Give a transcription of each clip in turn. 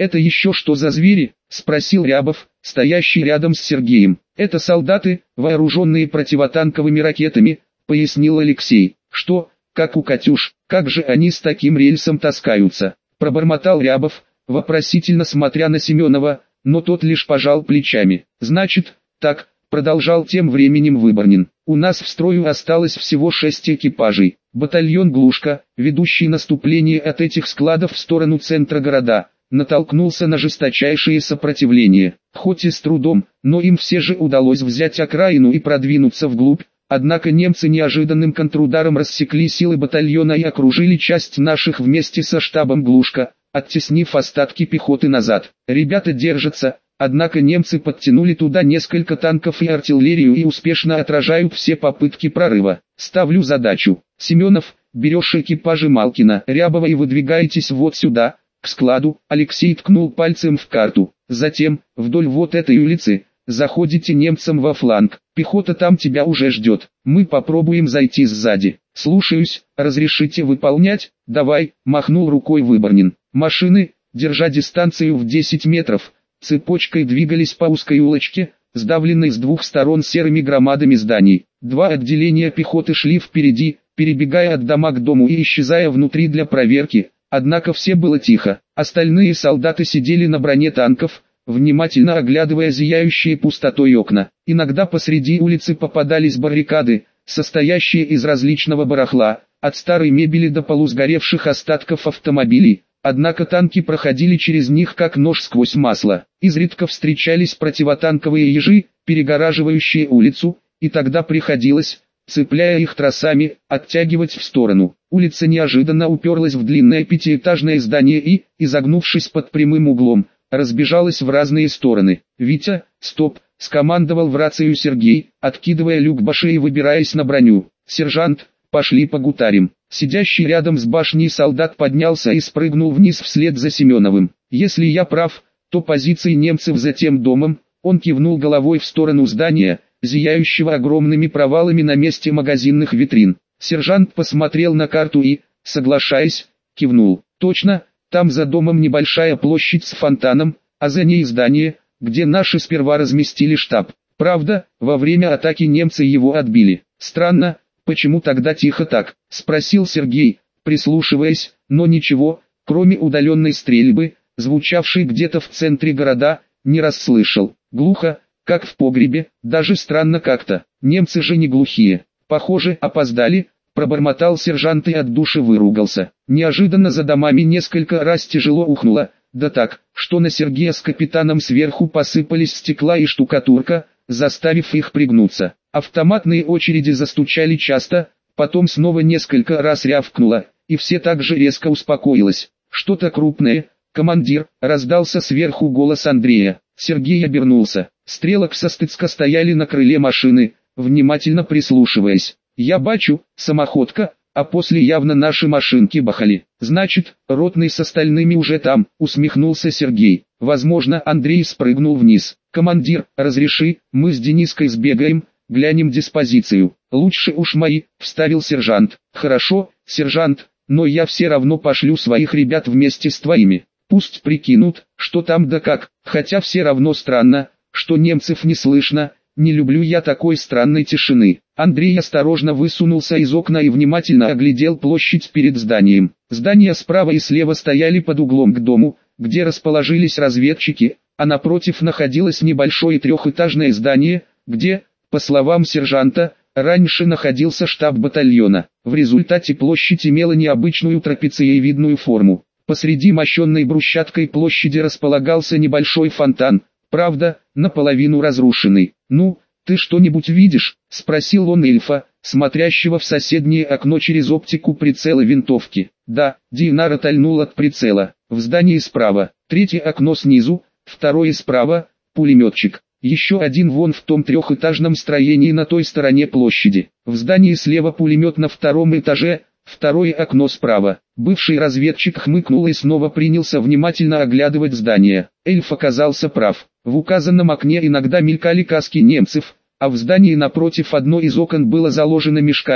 «Это еще что за звери?» – спросил Рябов, стоящий рядом с Сергеем. «Это солдаты, вооруженные противотанковыми ракетами», – пояснил Алексей. «Что, как у «Катюш», как же они с таким рельсом таскаются?» – пробормотал Рябов, вопросительно смотря на Семенова, но тот лишь пожал плечами. «Значит, так», – продолжал тем временем Выборнин. «У нас в строю осталось всего 6 экипажей. Батальон «Глушка», ведущий наступление от этих складов в сторону центра города, натолкнулся на жесточайшее сопротивление. Хоть и с трудом, но им все же удалось взять окраину и продвинуться вглубь. Однако немцы неожиданным контрударом рассекли силы батальона и окружили часть наших вместе со штабом «Глушка», оттеснив остатки пехоты назад. Ребята держатся, однако немцы подтянули туда несколько танков и артиллерию и успешно отражают все попытки прорыва. Ставлю задачу. Семенов, берешь экипажи Малкина, Рябова и выдвигаетесь вот сюда, к складу. Алексей ткнул пальцем в карту. Затем, вдоль вот этой улицы, заходите немцам во фланг. Пехота там тебя уже ждет. Мы попробуем зайти сзади. Слушаюсь, разрешите выполнять? Давай, махнул рукой Выборнин. Машины, держа дистанцию в 10 метров, цепочкой двигались по узкой улочке, сдавленной с двух сторон серыми громадами зданий. Два отделения пехоты шли впереди, перебегая от дома к дому и исчезая внутри для проверки. Однако все было тихо. Остальные солдаты сидели на броне танков, внимательно оглядывая зияющие пустотой окна. Иногда посреди улицы попадались баррикады, состоящие из различного барахла, от старой мебели до полусгоревших остатков автомобилей. Однако танки проходили через них как нож сквозь масло. Изредка встречались противотанковые ежи, перегораживающие улицу, и тогда приходилось, цепляя их тросами, оттягивать в сторону. Улица неожиданно уперлась в длинное пятиэтажное здание и, изогнувшись под прямым углом, разбежалась в разные стороны. «Витя, стоп!» – скомандовал в рацию Сергей, откидывая люк баши и выбираясь на броню. «Сержант, пошли погутарим». Сидящий рядом с башней солдат поднялся и спрыгнул вниз вслед за Семеновым. «Если я прав, то позиции немцев за тем домом», он кивнул головой в сторону здания, зияющего огромными провалами на месте магазинных витрин. Сержант посмотрел на карту и, соглашаясь, кивнул. «Точно, там за домом небольшая площадь с фонтаном, а за ней здание, где наши сперва разместили штаб. Правда, во время атаки немцы его отбили. Странно, почему тогда тихо так?» – спросил Сергей, прислушиваясь, но ничего, кроме удаленной стрельбы, звучавшей где-то в центре города, не расслышал. Глухо, как в погребе, даже странно как-то. Немцы же не глухие. «Похоже, опоздали», – пробормотал сержант и от души выругался. Неожиданно за домами несколько раз тяжело ухнуло, да так, что на Сергея с капитаном сверху посыпались стекла и штукатурка, заставив их пригнуться. Автоматные очереди застучали часто, потом снова несколько раз рявкнуло, и все так же резко успокоилось. «Что-то крупное, командир», – раздался сверху голос Андрея. Сергей обернулся. Стрелок со Стыцка стояли на крыле машины, внимательно прислушиваясь. «Я бачу, самоходка, а после явно наши машинки бахали. Значит, ротный с остальными уже там», – усмехнулся Сергей. Возможно, Андрей спрыгнул вниз. «Командир, разреши, мы с Дениской сбегаем, глянем диспозицию». «Лучше уж мои», – вставил сержант. «Хорошо, сержант, но я все равно пошлю своих ребят вместе с твоими. Пусть прикинут, что там да как, хотя все равно странно, что немцев не слышно, не люблю я такой странной тишины». Андрей осторожно высунулся из окна и внимательно оглядел площадь перед зданием. Здания справа и слева стояли под углом к дому, где расположились разведчики, а напротив находилось небольшое трехэтажное здание, где, по словам сержанта, раньше находился штаб батальона. В результате площадь имела необычную трапециевидную форму. Посреди мощенной брусчаткой площади располагался небольшой фонтан, правда, наполовину разрушенный. «Ну, ты что-нибудь видишь?» – спросил он эльфа, смотрящего в соседнее окно через оптику прицела винтовки. «Да», – Динара тольнул от прицела. «В здании справа, третье окно снизу, второе справа, пулеметчик. Еще один вон в том трехэтажном строении на той стороне площади. В здании слева пулемет на втором этаже, второе окно справа». Бывший разведчик хмыкнул и снова принялся внимательно оглядывать здание. Эльф оказался прав. В указанном окне иногда мелькали каски немцев, а в здании напротив одно из окон было заложено мешками,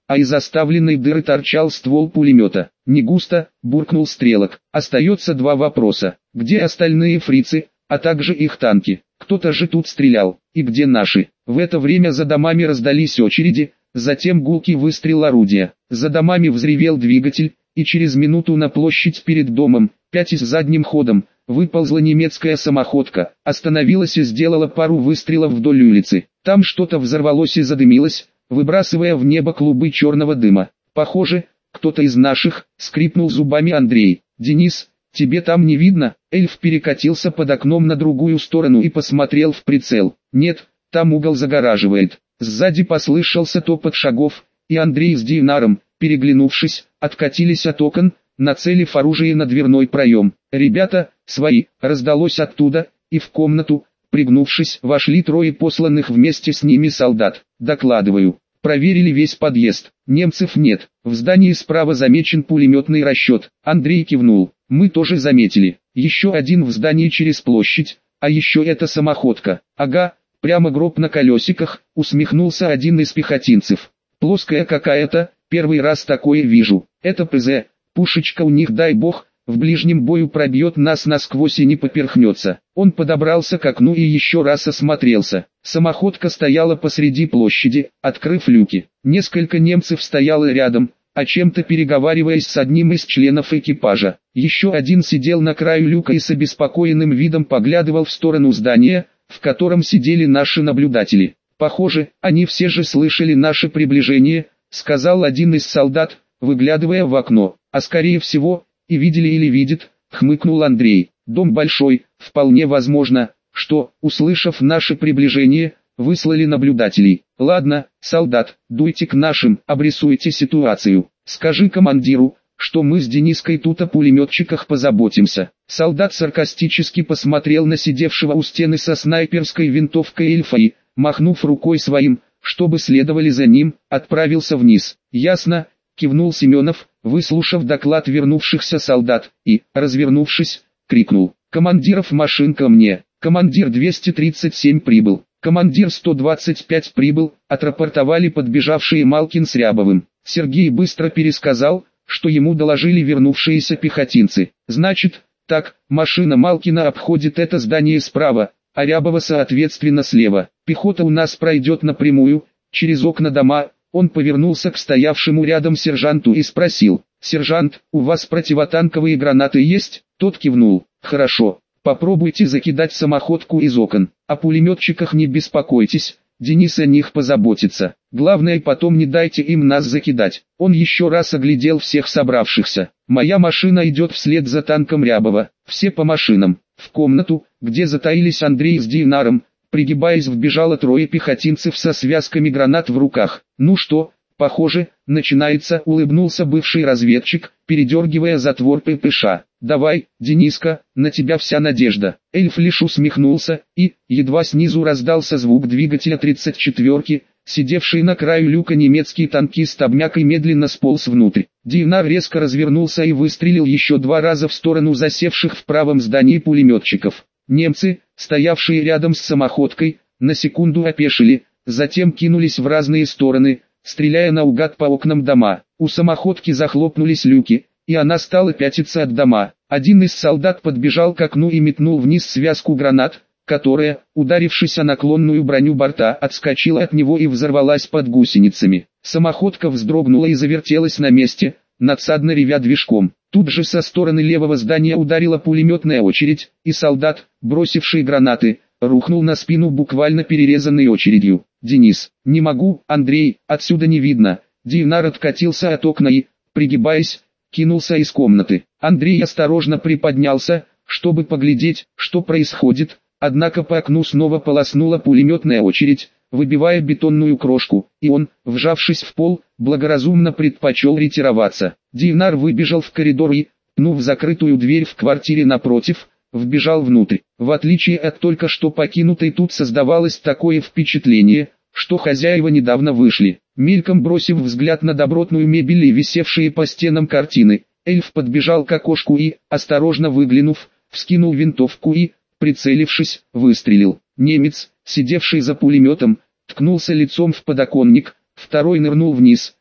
а из оставленной дыры торчал ствол пулемета. «Не густо», — буркнул Стрелок. «Остается два вопроса. Где остальные фрицы, а также их танки? Кто-то же тут стрелял. И где наши?» В это время за домами раздались очереди, затем гулкий выстрел орудия. За домами взревел двигатель, и через минуту на площадь перед домом, пятясь задним ходом, выползла немецкая самоходка, остановилась и сделала пару выстрелов вдоль улицы. Там что-то взорвалось и задымилось, выбрасывая в небо клубы черного дыма. «Похоже, кто-то из наших», — скрипнул зубами Андрей. «Денис, тебе там не видно?» Эльф перекатился под окном на другую сторону и посмотрел в прицел. «Нет, там угол загораживает». Сзади послышался топот шагов, и Андрей с Динаром, переглянувшись, откатились от окон, нацелив оружие на дверной проем. «Ребята, свои!» раздалось оттуда, и в комнату, пригнувшись, вошли трое посланных вместе с ними солдат. «Докладываю. Проверили весь подъезд. Немцев нет. В здании справа замечен пулеметный расчет». Андрей кивнул. «Мы тоже заметили. Еще один в здании через площадь, а еще эта самоходка». «Ага, прямо гроб на колесиках», усмехнулся один из пехотинцев. «Плоская какая-то, первый раз такое вижу. Это ПЗ, пушечка у них, дай бог, в ближнем бою пробьет нас насквозь и не поперхнется». Он подобрался к окну и еще раз осмотрелся. Самоходка стояла посреди площади, открыв люки. Несколько немцев стояло рядом, о чем-то переговариваясь с одним из членов экипажа. Еще один сидел на краю люка и с обеспокоенным видом поглядывал в сторону здания, в котором сидели наши наблюдатели. «Похоже, они все же слышали наше приближение», — сказал один из солдат, выглядывая в окно. «А скорее всего, и видели или видят», — хмыкнул Андрей. «Дом большой, вполне возможно, что, услышав наше приближение, выслали наблюдателей. Ладно, солдат, дуйте к нашим, обрисуйте ситуацию. Скажи командиру, что мы с Дениской тут о пулеметчиках позаботимся». Солдат саркастически посмотрел на сидевшего у стены со снайперской винтовкой эльфа и, махнув рукой своим, чтобы следовали за ним, отправился вниз. «Ясно», — кивнул Семенов, выслушав доклад вернувшихся солдат, и, развернувшись, крикнул: «Командиров машин ко мне! Командир 237 прибыл! Командир 125 прибыл!» отрапортовали подбежавшие Малкин с Рябовым. Сергей быстро пересказал, что ему доложили вернувшиеся пехотинцы. «Значит, так, машина Малкина обходит это здание справа, а Рябова соответственно слева. Пехота у нас пройдет напрямую, через окна дома». Он повернулся к стоявшему рядом сержанту и спросил: «Сержант, у вас противотанковые гранаты есть?» Тот кивнул. «Хорошо, попробуйте закидать самоходку из окон. О пулеметчиках не беспокойтесь, Денис о них позаботится. Главное, потом не дайте им нас закидать». Он еще раз оглядел всех собравшихся. «Моя машина идет вслед за танком Рябова. Все по машинам». В комнату, где затаились Андрей с Динаром, пригибаясь, вбежало трое пехотинцев со связками гранат в руках. «Ну что, похоже, начинается», — улыбнулся бывший разведчик, передергивая затвор ППШ. «Давай, Дениска, на тебя вся надежда». Эльф лишь усмехнулся, и, едва снизу раздался звук двигателя 34-ки, сидевший на краю люка немецкий танкист обмяк и медленно сполз внутрь. Динар резко развернулся и выстрелил еще 2 раза в сторону засевших в правом здании пулеметчиков. Немцы, стоявшие рядом с самоходкой, на секунду опешили, затем кинулись в разные стороны, стреляя наугад по окнам дома. У самоходки захлопнулись люки, и она стала пятиться от дома. Один из солдат подбежал к окну и метнул вниз связку гранат, которая, ударившись о наклонную броню борта, отскочила от него и взорвалась под гусеницами. Самоходка вздрогнула и завертелась на месте, надсадно ревя движком. Тут же со стороны левого здания ударила пулеметная очередь, и солдат, бросивший гранаты, рухнул на спину буквально перерезанной очередью. «Денис, не могу, Андрей, отсюда не видно». Динар откатился от окна и, пригибаясь, кинулся из комнаты. Андрей осторожно приподнялся, чтобы поглядеть, что происходит, однако по окну снова полоснула пулеметная очередь, выбивая бетонную крошку, и он, вжавшись в пол, благоразумно предпочел ретироваться. Динар выбежал в коридор и, пнув закрытую дверь в квартире напротив, вбежал внутрь. В отличие от только что покинутой, тут создавалось такое впечатление, что хозяева недавно вышли. Мельком бросив взгляд на добротную мебель и висевшие по стенам картины, эльф подбежал к окошку и, осторожно выглянув, вскинул винтовку и, прицелившись, выстрелил. Немец, сидевший за пулеметом, ткнулся лицом в подоконник, второй нырнул вниз,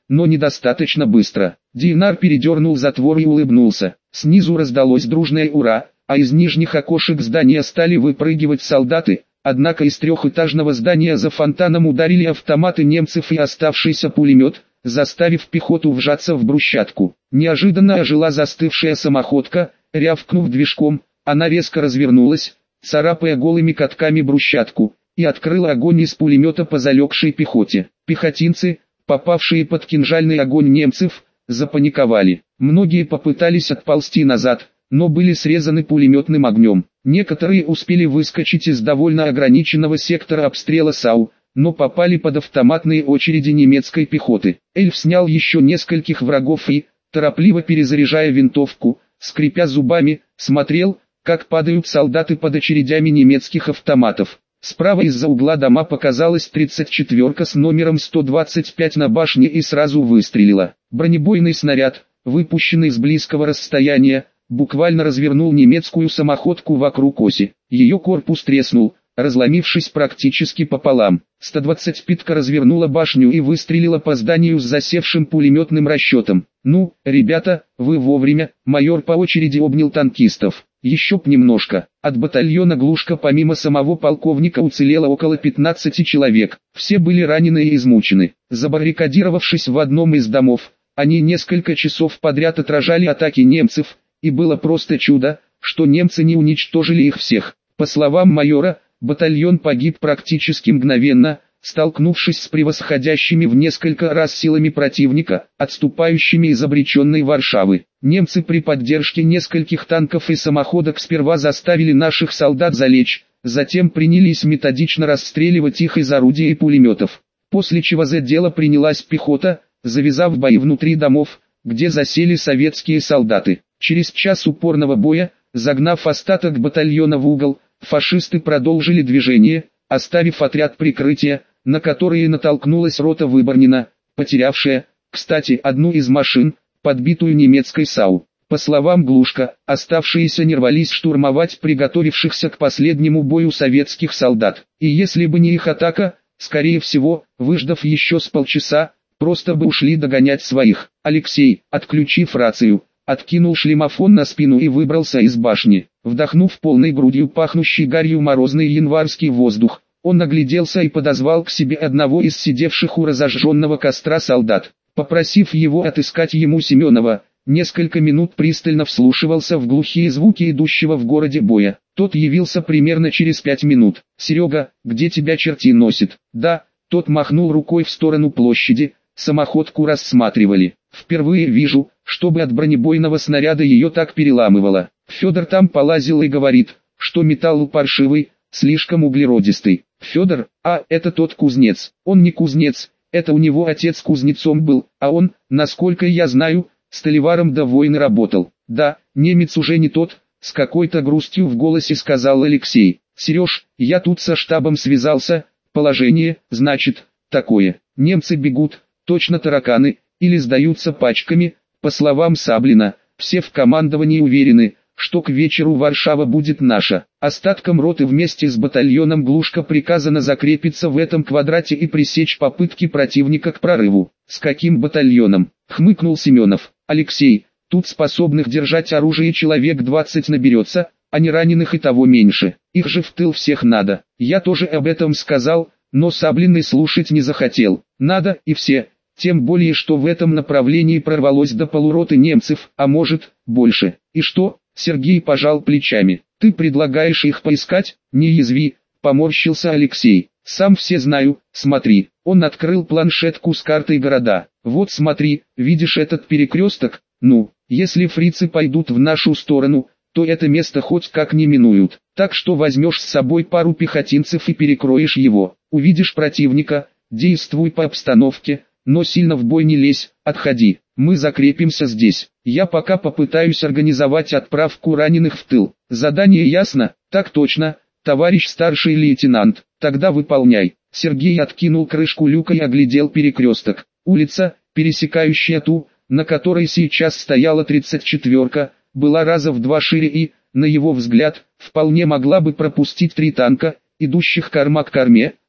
но недостаточно быстро. Динар передернул затвор и улыбнулся. Снизу раздалось дружное «Ура!», а из нижних окошек здания стали выпрыгивать солдаты, однако из трехэтажного здания за фонтаном ударили автоматы немцев и оставшийся пулемет, заставив пехоту вжаться в брусчатку. Неожиданно ожила застывшая самоходка, рявкнув движком, она резко развернулась, царапая голыми катками брусчатку, и открыла огонь из пулемета по залегшей пехоте. Пехотинцы, попавшие под кинжальный огонь немцев, запаниковали. Многие попытались отползти назад, но были срезаны пулеметным огнем. Некоторые успели выскочить из довольно ограниченного сектора обстрела САУ, но попали под автоматные очереди немецкой пехоты. Эльф снял еще нескольких врагов и, торопливо перезаряжая винтовку, скрипя зубами, смотрел, как падают солдаты под очередями немецких автоматов. Справа из-за угла дома показалась 34-ка с номером 125 на башне и сразу выстрелила. Бронебойный снаряд, выпущенный с близкого расстояния, буквально развернул немецкую самоходку вокруг оси. Ее корпус треснул, разломившись практически пополам. 125-ка развернула башню и выстрелила по зданию с засевшим пулеметным расчетом. «Ну, ребята, вы вовремя», майор по очереди обнял танкистов. «Еще б немножко». От батальона «Глушка» помимо самого полковника уцелело около 15 человек. Все были ранены и измучены. Забаррикадировавшись в одном из домов, они несколько часов подряд отражали атаки немцев, и было просто чудо, что немцы не уничтожили их всех. По словам майора, батальон погиб практически мгновенно, столкнувшись с превосходящими в несколько раз силами противника, отступающими из обреченной Варшавы. Немцы при поддержке нескольких танков и самоходок сперва заставили наших солдат залечь, затем принялись методично расстреливать их из орудий и пулеметов. После чего за дело принялась пехота, завязав бои внутри домов, где засели советские солдаты. Через час упорного боя, загнав остаток батальона в угол, фашисты продолжили движение, оставив отряд прикрытия, на который натолкнулась рота Выборнина, потерявшая, кстати, одну из машин, подбитую немецкой САУ. По словам Глушка, оставшиеся не рвались штурмовать приготовившихся к последнему бою советских солдат. И если бы не их атака, скорее всего, выждав еще с полчаса, просто бы ушли догонять своих. Алексей, отключив рацию, откинул шлемофон на спину и выбрался из башни. Вдохнув полной грудью пахнущий гарью морозный январский воздух, он огляделся и подозвал к себе одного из сидевших у разожженного костра солдат. Попросив его отыскать ему Семенова, несколько минут пристально вслушивался в глухие звуки идущего в городе боя. Тот явился примерно через 5 минут. «Серега, где тебя черти носит?» «Да», тот махнул рукой в сторону площади, самоходку рассматривали. «Впервые вижу, чтобы от бронебойного снаряда ее так переламывало. Федор там полазил и говорит, что металл паршивый, слишком углеродистый». «Федор, это тот кузнец». «Он не кузнец, это у него отец кузнецом был, а он, насколько я знаю, столеваром до войны работал». «Да, немец уже не тот», с какой-то грустью в голосе сказал Алексей. «Сереж, я тут со штабом связался, положение, значит, такое. Немцы бегут, точно тараканы, или сдаются пачками». По словам Саблина, все в командовании уверены, что к вечеру Варшава будет наша. Остаткам роты вместе с батальоном Глушка приказано закрепиться в этом квадрате и пресечь попытки противника к прорыву. «С каким батальоном?» — хмыкнул Семенов. «Алексей, тут способных держать оружие человек 20 наберется, а не раненых и того меньше. Их же в тыл всех надо». Я тоже об этом сказал, но Саблин и слушать не захотел. «Надо и все». Тем более, что в этом направлении прорвалось до полуроты немцев, а может, больше. «И что?» — Сергей пожал плечами. «Ты предлагаешь их поискать?» «Не язви», — поморщился Алексей. «Сам все знаю, смотри». Он открыл планшетку с картой города. «Вот смотри, видишь этот перекресток? Ну, если фрицы пойдут в нашу сторону, то это место хоть как не минуют. Так что возьмешь с собой пару пехотинцев и перекроешь его. Увидишь противника, действуй по обстановке, но сильно в бой не лезь, отходи. Мы закрепимся здесь. Я пока попытаюсь организовать отправку раненых в тыл. Задание ясно?» «Так точно, товарищ старший лейтенант. Тогда выполняй». Сергей откинул крышку люка и оглядел перекресток. Улица, пересекающая ту, на которой сейчас стояла 34-ка, была раза в 2 шире и, на его взгляд, вполне могла бы пропустить 3 танка, идущих корма к корме,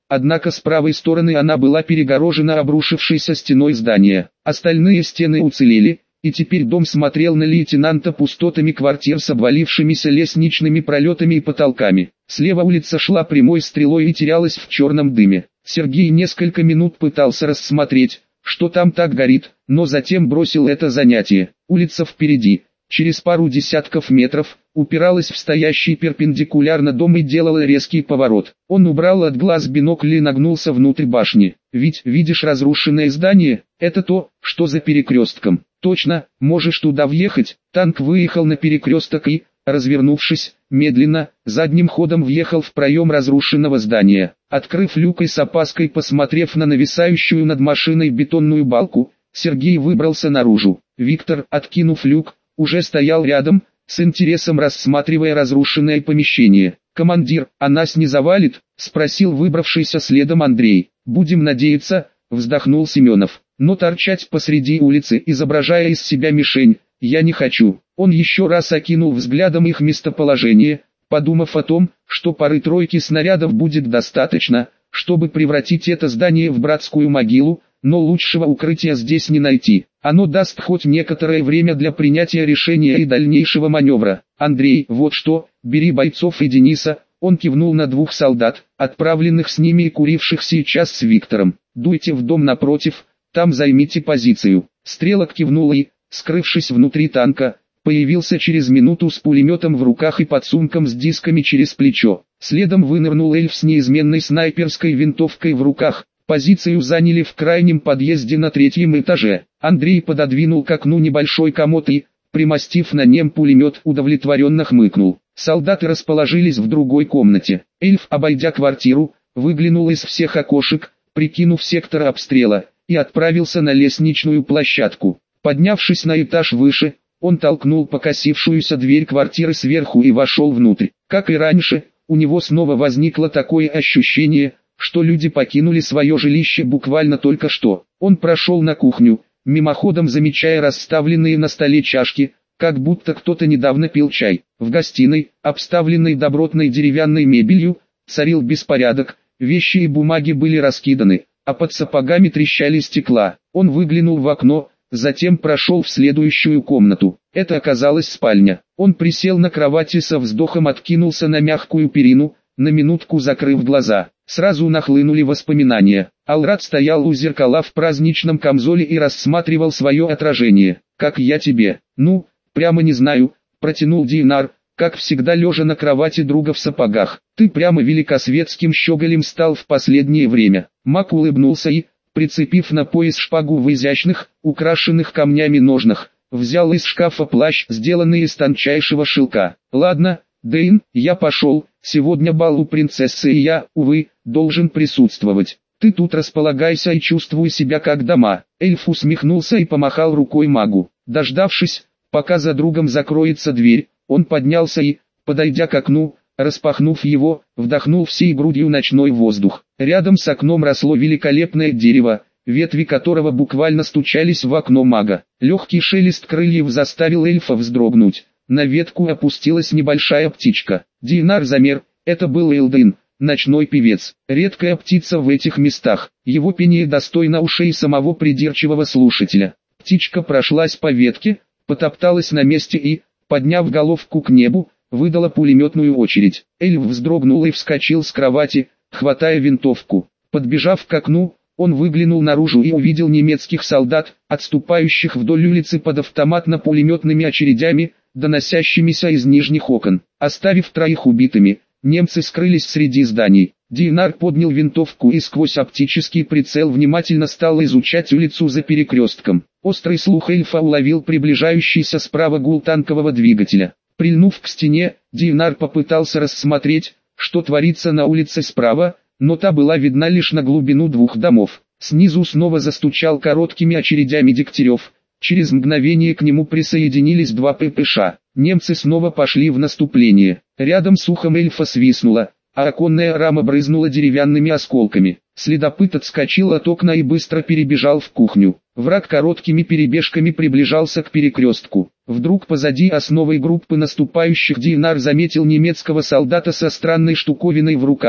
однако с правой стороны она была перегорожена обрушившейся стеной здания. Остальные стены уцелели, и теперь дом смотрел на лейтенанта пустотами квартир с обвалившимися лестничными пролетами и потолками. Слева улица шла прямой стрелой и терялась в черном дыме. Сергей несколько минут пытался рассмотреть, что там так горит, но затем бросил это занятие. Улица впереди, через пару десятков метров, упиралась в стоящий перпендикулярно дом и делала резкий поворот. Он убрал от глаз бинокль и нагнулся внутрь башни. Ведь, видишь разрушенное здание, это то, что за перекрестком. Точно, можешь туда въехать. Танк выехал на перекресток и, развернувшись, медленно, задним ходом въехал в проем разрушенного здания. Открыв люк и с опаской посмотрев на нависающую над машиной бетонную балку, Сергей выбрался наружу. Виктор, откинув люк, уже стоял рядом, с интересом рассматривая разрушенное помещение. «Командир, а нас не завалит?» – спросил выбравшийся следом Андрей. «Будем надеяться», – вздохнул Семенов. «Но торчать посреди улицы, изображая из себя мишень, я не хочу». Он еще раз окинул взглядом их местоположение, подумав о том, что пары-тройки снарядов будет достаточно, чтобы превратить это здание в братскую могилу, но лучшего укрытия здесь не найти. Оно даст хоть некоторое время для принятия решения и дальнейшего маневра. «Андрей, вот что, бери бойцов и Дениса», он кивнул на двух солдат, отправленных с ними и куривших сейчас с Виктором. «Дуйте в дом напротив, там займите позицию». Стрелок кивнул и, скрывшись внутри танка, появился через минуту с пулеметом в руках и подсумком с дисками через плечо. Следом вынырнул эльф с неизменной снайперской винтовкой в руках. Позицию заняли в крайнем подъезде на 3-м этаже. Андрей пододвинул к окну небольшой комод и, примостив на нем пулемет, удовлетворенно хмыкнул. Солдаты расположились в другой комнате. Эльф, обойдя квартиру, выглянул из всех окошек, прикинув сектор обстрела, и отправился на лестничную площадку. Поднявшись на этаж выше, он толкнул покосившуюся дверь квартиры сверху и вошел внутрь. Как и раньше, у него снова возникло такое ощущение, что люди покинули свое жилище буквально только что. Он прошел на кухню, мимоходом замечая расставленные на столе чашки, как будто кто-то недавно пил чай. В гостиной, обставленной добротной деревянной мебелью, царил беспорядок, вещи и бумаги были раскиданы, а под сапогами трещали стекла. Он выглянул в окно, затем прошел в следующую комнату. Это оказалась спальня. Он присел на кровати, со вздохом откинулся на мягкую перину, на минутку закрыв глаза. Сразу нахлынули воспоминания. Алрат стоял у зеркала в праздничном камзоле и рассматривал свое отражение. «Как я тебе?» «Ну, прямо не знаю», — протянул Динар, как всегда лежа на кровати друга в сапогах. «Ты прямо великосветским щеголем стал в последнее время». Мак улыбнулся и, прицепив на пояс шпагу в изящных, украшенных камнями ножнах, взял из шкафа плащ, сделанный из тончайшего шелка. «Ладно, Дэйн, я пошел, сегодня бал у принцессы и я, увы, должен присутствовать. Ты тут располагайся и чувствуй себя как дома». Эльф усмехнулся и помахал рукой магу. Дождавшись, пока за другом закроется дверь, он поднялся и, подойдя к окну, распахнув его, вдохнул всей грудью ночной воздух. Рядом с окном росло великолепное дерево, ветви которого буквально стучались в окно мага. Легкий шелест крыльев заставил эльфа вздрогнуть. На ветку опустилась небольшая птичка. Динар замер, это был Элдин, ночной певец. Редкая птица в этих местах, его пение достойно ушей самого придирчивого слушателя. Птичка прошлась по ветке, потопталась на месте и, подняв головку к небу, выдала пулеметную очередь. Эльф вздрогнул и вскочил с кровати, хватая винтовку. Подбежав к окну, он выглянул наружу и увидел немецких солдат, отступающих вдоль улицы под автоматно-пулеметными очередями, доносящимися из нижних окон. Оставив троих убитыми, немцы скрылись среди зданий. Динар поднял винтовку и сквозь оптический прицел внимательно стал изучать улицу за перекрестком. Острый слух эльфа уловил приближающийся справа гул танкового двигателя. Прильнув к стене, Динар попытался рассмотреть, что творится на улице справа, но та была видна лишь на глубину двух домов. Снизу снова застучал короткими очередями Дегтярев. Через мгновение к нему присоединились два ППШ. Немцы снова пошли в наступление. Рядом с ухом эльфа свистнуло, а оконная рама брызнула деревянными осколками. Следопыт отскочил от окна и быстро перебежал в кухню. Враг короткими перебежками приближался к перекрестку. Вдруг позади основной группы наступающих Динар заметил немецкого солдата со странной штуковиной в руках,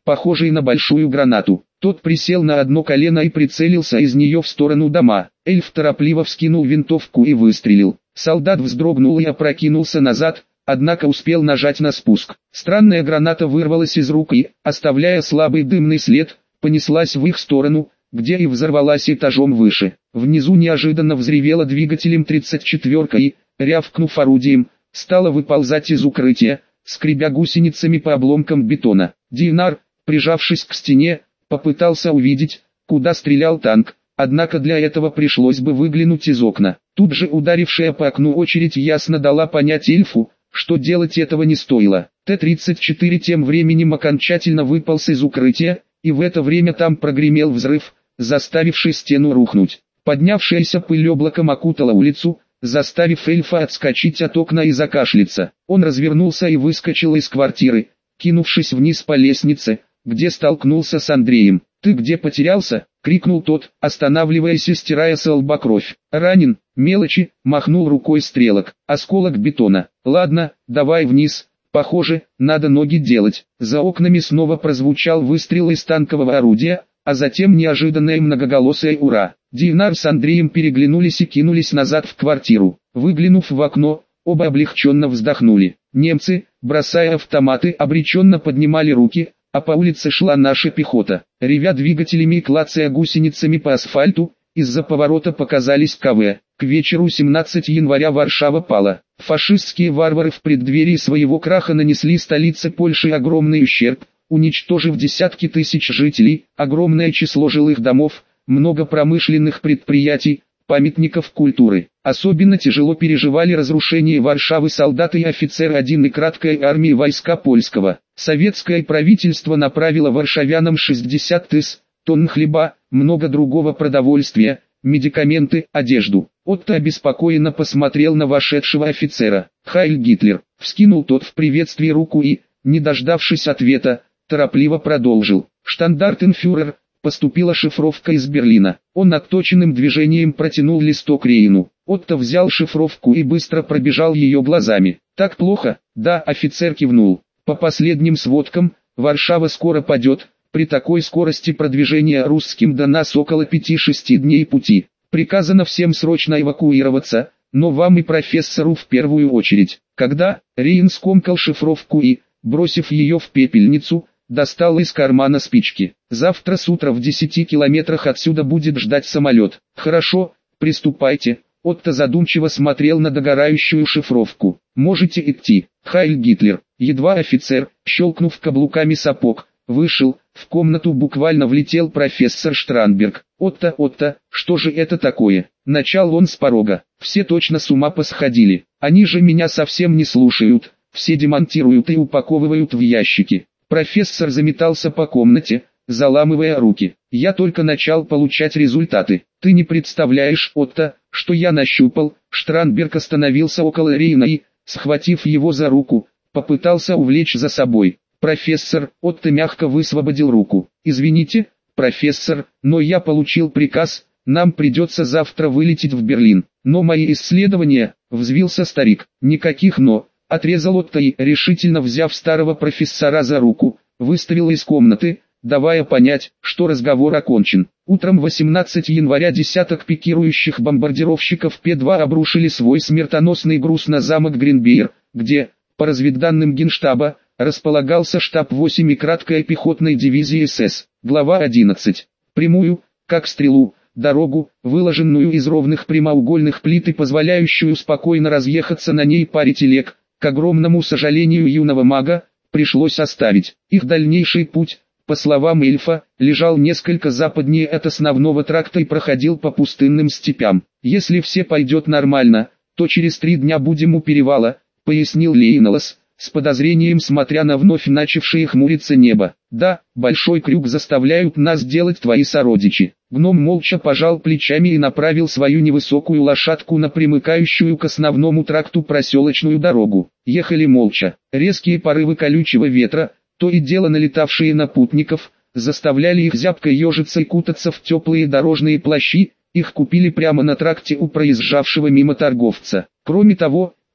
похожий на большую гранату. Тот присел на одно колено и прицелился из нее в сторону дома. Эльф торопливо вскинул винтовку и выстрелил. Солдат вздрогнул и опрокинулся назад, однако успел нажать на спуск. Странная граната вырвалась из рук и, оставляя слабый дымный след, понеслась в их сторону, где и взорвалась этажом выше. Внизу неожиданно взревела двигателем 34-ка и, рявкнув орудием, стала выползать из укрытия, скребя гусеницами по обломкам бетона. Динар, прижавшись к стене, попытался увидеть, куда стрелял танк, однако для этого пришлось бы выглянуть из окна. Тут же ударившая по окну очередь ясно дала понять эльфу, что делать этого не стоило. Т-34 тем временем окончательно выполз из укрытия, и в это время там прогремел взрыв, заставивший стену рухнуть. Поднявшаяся пыль облаком окутала улицу, заставив эльфа отскочить от окна и закашляться. Он развернулся и выскочил из квартиры, кинувшись вниз по лестнице, где столкнулся с Андреем. «Ты где потерялся?» — крикнул тот, останавливаясь и стирая с лба кровь. «Ранен, мелочи», — махнул рукой стрелок. «Осколок бетона. Ладно, давай вниз. Похоже, надо ноги делать». За окнами снова прозвучал выстрел из танкового орудия, а затем неожиданное многоголосое «Ура!». Динар с Андреем переглянулись и кинулись назад в квартиру. Выглянув в окно, оба облегченно вздохнули. Немцы, бросая автоматы, обреченно поднимали руки, а по улице шла наша пехота. Ревя двигателями и клацая гусеницами по асфальту, из-за поворота показались КВ. К вечеру 17 января Варшава пала. Фашистские варвары в преддверии своего краха нанесли столице Польши огромный ущерб, уничтожив десятки тысяч жителей, огромное число жилых домов, много промышленных предприятий, памятников культуры. Особенно тяжело переживали разрушение Варшавы солдаты и офицеры 1-й краткой армии войска польского. Советское правительство направило варшавянам 60 тысяч тонн хлеба, много другого продовольствия, медикаменты, одежду. Отто обеспокоенно посмотрел на вошедшего офицера. «Хайль Гитлер!» — вскинул тот в приветствии руку и, не дождавшись ответа, торопливо продолжил. «Штандартенфюрер!» Поступила шифровка из Берлина. Он отточенным движением протянул листок Рейну. Отто взял шифровку и быстро пробежал ее глазами. «Так плохо?» «Да», офицер кивнул. «По последним сводкам, Варшава скоро падет. При такой скорости продвижения русским до нас около 5-6 дней пути. Приказано всем срочно эвакуироваться, но вам и профессору в первую очередь». Когда Рейн скомкал шифровку и, бросив ее в пепельницу, достал из кармана спички. «Завтра с утра в 10 километрах отсюда будет ждать самолет». «Хорошо, приступайте». Отто задумчиво смотрел на догорающую шифровку. «Можете идти». Хайль Гитлер. Едва офицер, щелкнув каблуками сапог, вышел, в комнату буквально влетел профессор Штранберг. «Отто, что же это такое?» Начал он с порога. «Все точно с ума посходили. Они же меня совсем не слушают. Все демонтируют и упаковывают в ящики». Профессор заметался по комнате, заламывая руки. «Я только начал получать результаты. Ты не представляешь, Отто, что я нащупал». Штранберг остановился около Рейна и, схватив его за руку, попытался увлечь за собой. «Профессор», Отто мягко высвободил руку. «Извините, профессор, но я получил приказ, нам придется завтра вылететь в Берлин». «Но мои исследования», взвился старик. «Никаких «но». Отрезал Отто и, решительно взяв старого профессора за руку, выставил из комнаты, давая понять, что разговор окончен. Утром 18 января десяток пикирующих бомбардировщиков П-2 обрушили свой смертоносный груз на замок Гринбейр, где, по разведданным Генштаба, располагался штаб 8-й краткой пехотной дивизии СС. Глава 11. Прямую, как стрелу, дорогу, выложенную из ровных прямоугольных плит и позволяющую спокойно разъехаться на ней паре телег, к огромному сожалению юного мага, пришлось оставить. Их дальнейший путь, по словам эльфа, лежал несколько западнее от основного тракта и проходил по пустынным степям. «Если все пойдет нормально, то через 3 дня будем у перевала», пояснил Лейнолос, с подозрением смотря на вновь начавшее хмуриться небо. «Да, большой крюк заставляют нас делать твои сородичи». Гном молча пожал плечами и направил свою невысокую лошадку на примыкающую к основному тракту проселочную дорогу. Ехали молча. Резкие порывы колючего ветра, то и дело налетавшие на путников, заставляли их зябко ежиться и кутаться в теплые дорожные плащи, их купили прямо на тракте у проезжавшего мимо торговца. Кроме того,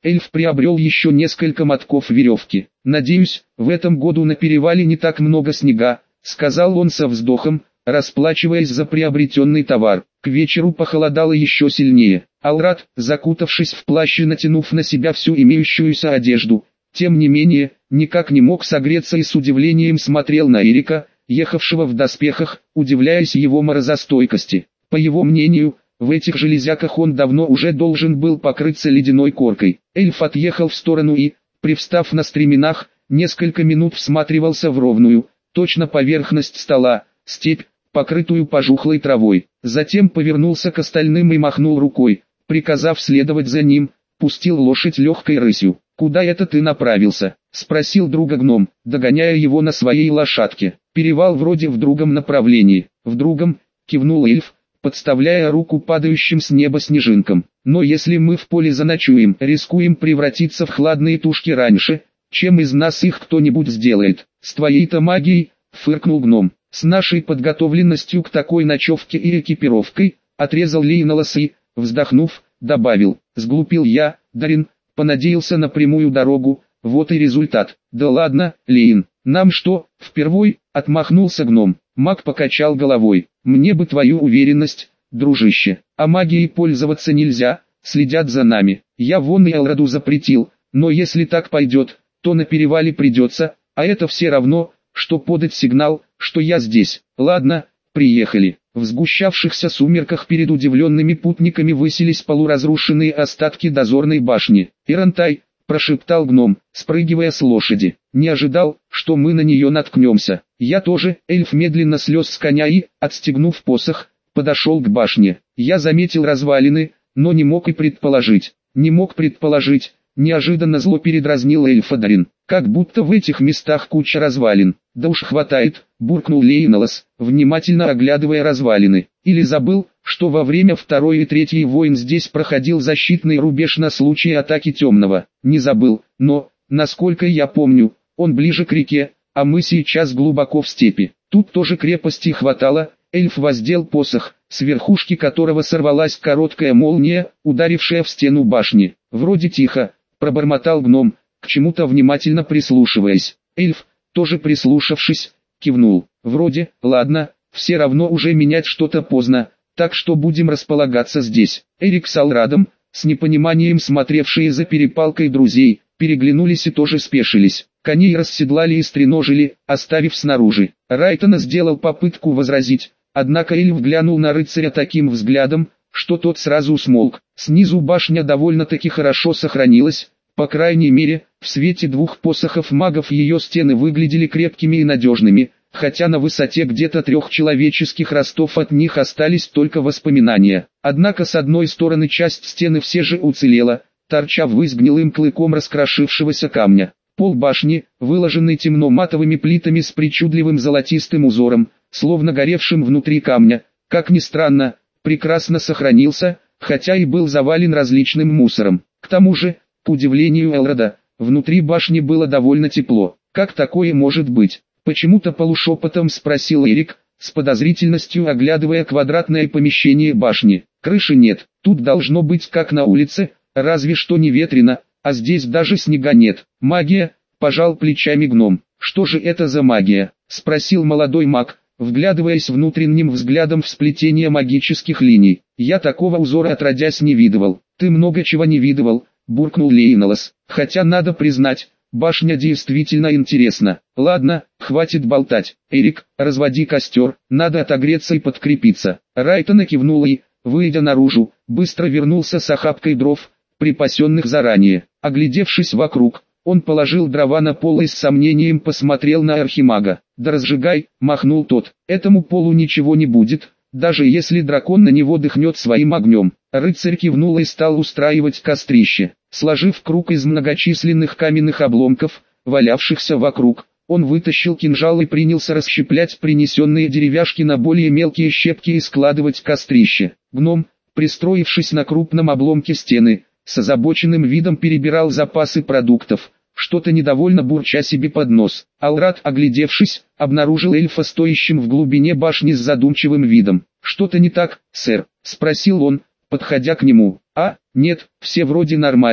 Эльф приобрел еще несколько мотков веревки. «Надеюсь, в этом году на перевале не так много снега», — сказал он со вздохом, расплачиваясь за приобретенный товар. К вечеру похолодало еще сильнее. Алрат, закутавшись в плащ и натянув на себя всю имеющуюся одежду, тем не менее, никак не мог согреться и с удивлением смотрел на Эрика, ехавшего в доспехах, удивляясь его морозостойкости. По его мнению, в этих железяках он давно уже должен был покрыться ледяной коркой. Эльф отъехал в сторону и, привстав на стременах, несколько минут всматривался в ровную, точно поверхность стола, степь, покрытую пожухлой травой. Затем повернулся к остальным и махнул рукой, приказав следовать за ним, пустил лошадь легкой рысью. «Куда это ты направился?» — спросил друга гном, догоняя его на своей лошадке. «Перевал вроде в другом направлении». «В другом», — кивнул эльф, подставляя руку падающим с неба снежинкам. «Но если мы в поле заночуем, рискуем превратиться в хладные тушки раньше, чем из нас их кто-нибудь сделает. С твоей-то магией», — фыркнул гном. «С нашей подготовленностью к такой ночевке и экипировкой», — отрезал Лейнолос и, вздохнув, добавил: «Сглупил я, Дарин, понадеялся на прямую дорогу, вот и результат». «Да ладно, Лейн, нам что, впервой?» — отмахнулся гном. Маг покачал головой. «Мне бы твою уверенность, дружище. А магией пользоваться нельзя, следят за нами. Я вон и Элраду запретил, но если так пойдет, то на перевале придется, а это все равно, что подать сигнал, что я здесь. Ладно, приехали». В сгущавшихся сумерках перед удивленными путниками высились полуразрушенные остатки дозорной башни. «Ирантай», — прошептал гном, спрыгивая с лошади. «Не ожидал, что мы на нее наткнемся». «Я тоже», — эльф медленно слез с коня и, отстегнув посох, подошел к башне. «Я заметил развалины, но не мог и предположить». «Не мог предположить», — неожиданно зло передразнил эльфа Дарин. «Как будто в этих местах куча развалин». «Да уж хватает», — буркнул Лейнолос, внимательно оглядывая развалины. «Или забыл, что во время Второй и Третьей войн здесь проходил защитный рубеж на случай атаки темного?» «Не забыл, но, насколько я помню, он ближе к реке, а мы сейчас глубоко в степи. Тут тоже крепости хватало». Эльф воздел посох, с верхушки которого сорвалась короткая молния, ударившая в стену башни. «Вроде тихо», — пробормотал гном, к чему-то внимательно прислушиваясь. Эльф, тоже прислушавшись, кивнул. «Вроде, ладно, все равно уже менять что-то поздно, так что будем располагаться здесь». Эрик с Алрадом, с непониманием смотревшие за перепалкой друзей, переглянулись и тоже спешились. Коней расседлали и стреножили, оставив снаружи. Райтона сделал попытку возразить, однако эльф глянул на рыцаря таким взглядом, что тот сразу смолк. Снизу башня довольно-таки хорошо сохранилась. По крайней мере, в свете двух посохов магов ее стены выглядели крепкими и надежными, хотя на высоте где-то 3 человеческих ростов от них остались только воспоминания. Однако с одной стороны часть стены все же уцелела, торча ввысь гнилым клыком раскрошившегося камня. Пол башни, выложенный темно-матовыми плитами с причудливым золотистым узором, словно горевшим внутри камня, как ни странно, прекрасно сохранился, хотя и был завален различным мусором. К тому же, к удивлению Элрада, внутри башни было довольно тепло. «Как такое может быть?» — почему-то полушепотом спросил Эрик, с подозрительностью оглядывая квадратное помещение башни. «Крыши нет, тут должно быть как на улице, разве что не ветрено, а здесь даже снега нет». «Магия», — пожал плечами гном. «Что же это за магия?» — спросил молодой маг, вглядываясь внутренним взглядом в сплетение магических линий. «Я такого узора отродясь не видывал». «Ты много чего не видывал», — буркнул Лейнолос. «Хотя надо признать, башня действительно интересна. Ладно, хватит болтать. Эрик, разводи костер, надо отогреться и подкрепиться». Райтон кивнул и, выйдя наружу, быстро вернулся с охапкой дров, припасенных заранее. Оглядевшись вокруг, он положил дрова на пол и с сомнением посмотрел на архимага. «Да разжигай», — махнул тот. «Этому полу ничего не будет, даже если дракон на него дыхнет своим огнем». Рыцарь кивнул и стал устраивать кострище. Сложив круг из многочисленных каменных обломков, валявшихся вокруг, он вытащил кинжал и принялся расщеплять принесенные деревяшки на более мелкие щепки и складывать кострище. Гном, пристроившись на крупном обломке стены, с озабоченным видом перебирал запасы продуктов, что-то недовольно бурча себе под нос. Алрад, оглядевшись, обнаружил эльфа стоящим в глубине башни с задумчивым видом. «Что-то не так, сэр?» — спросил он, подходя к нему. «А, нет, все вроде нормально»,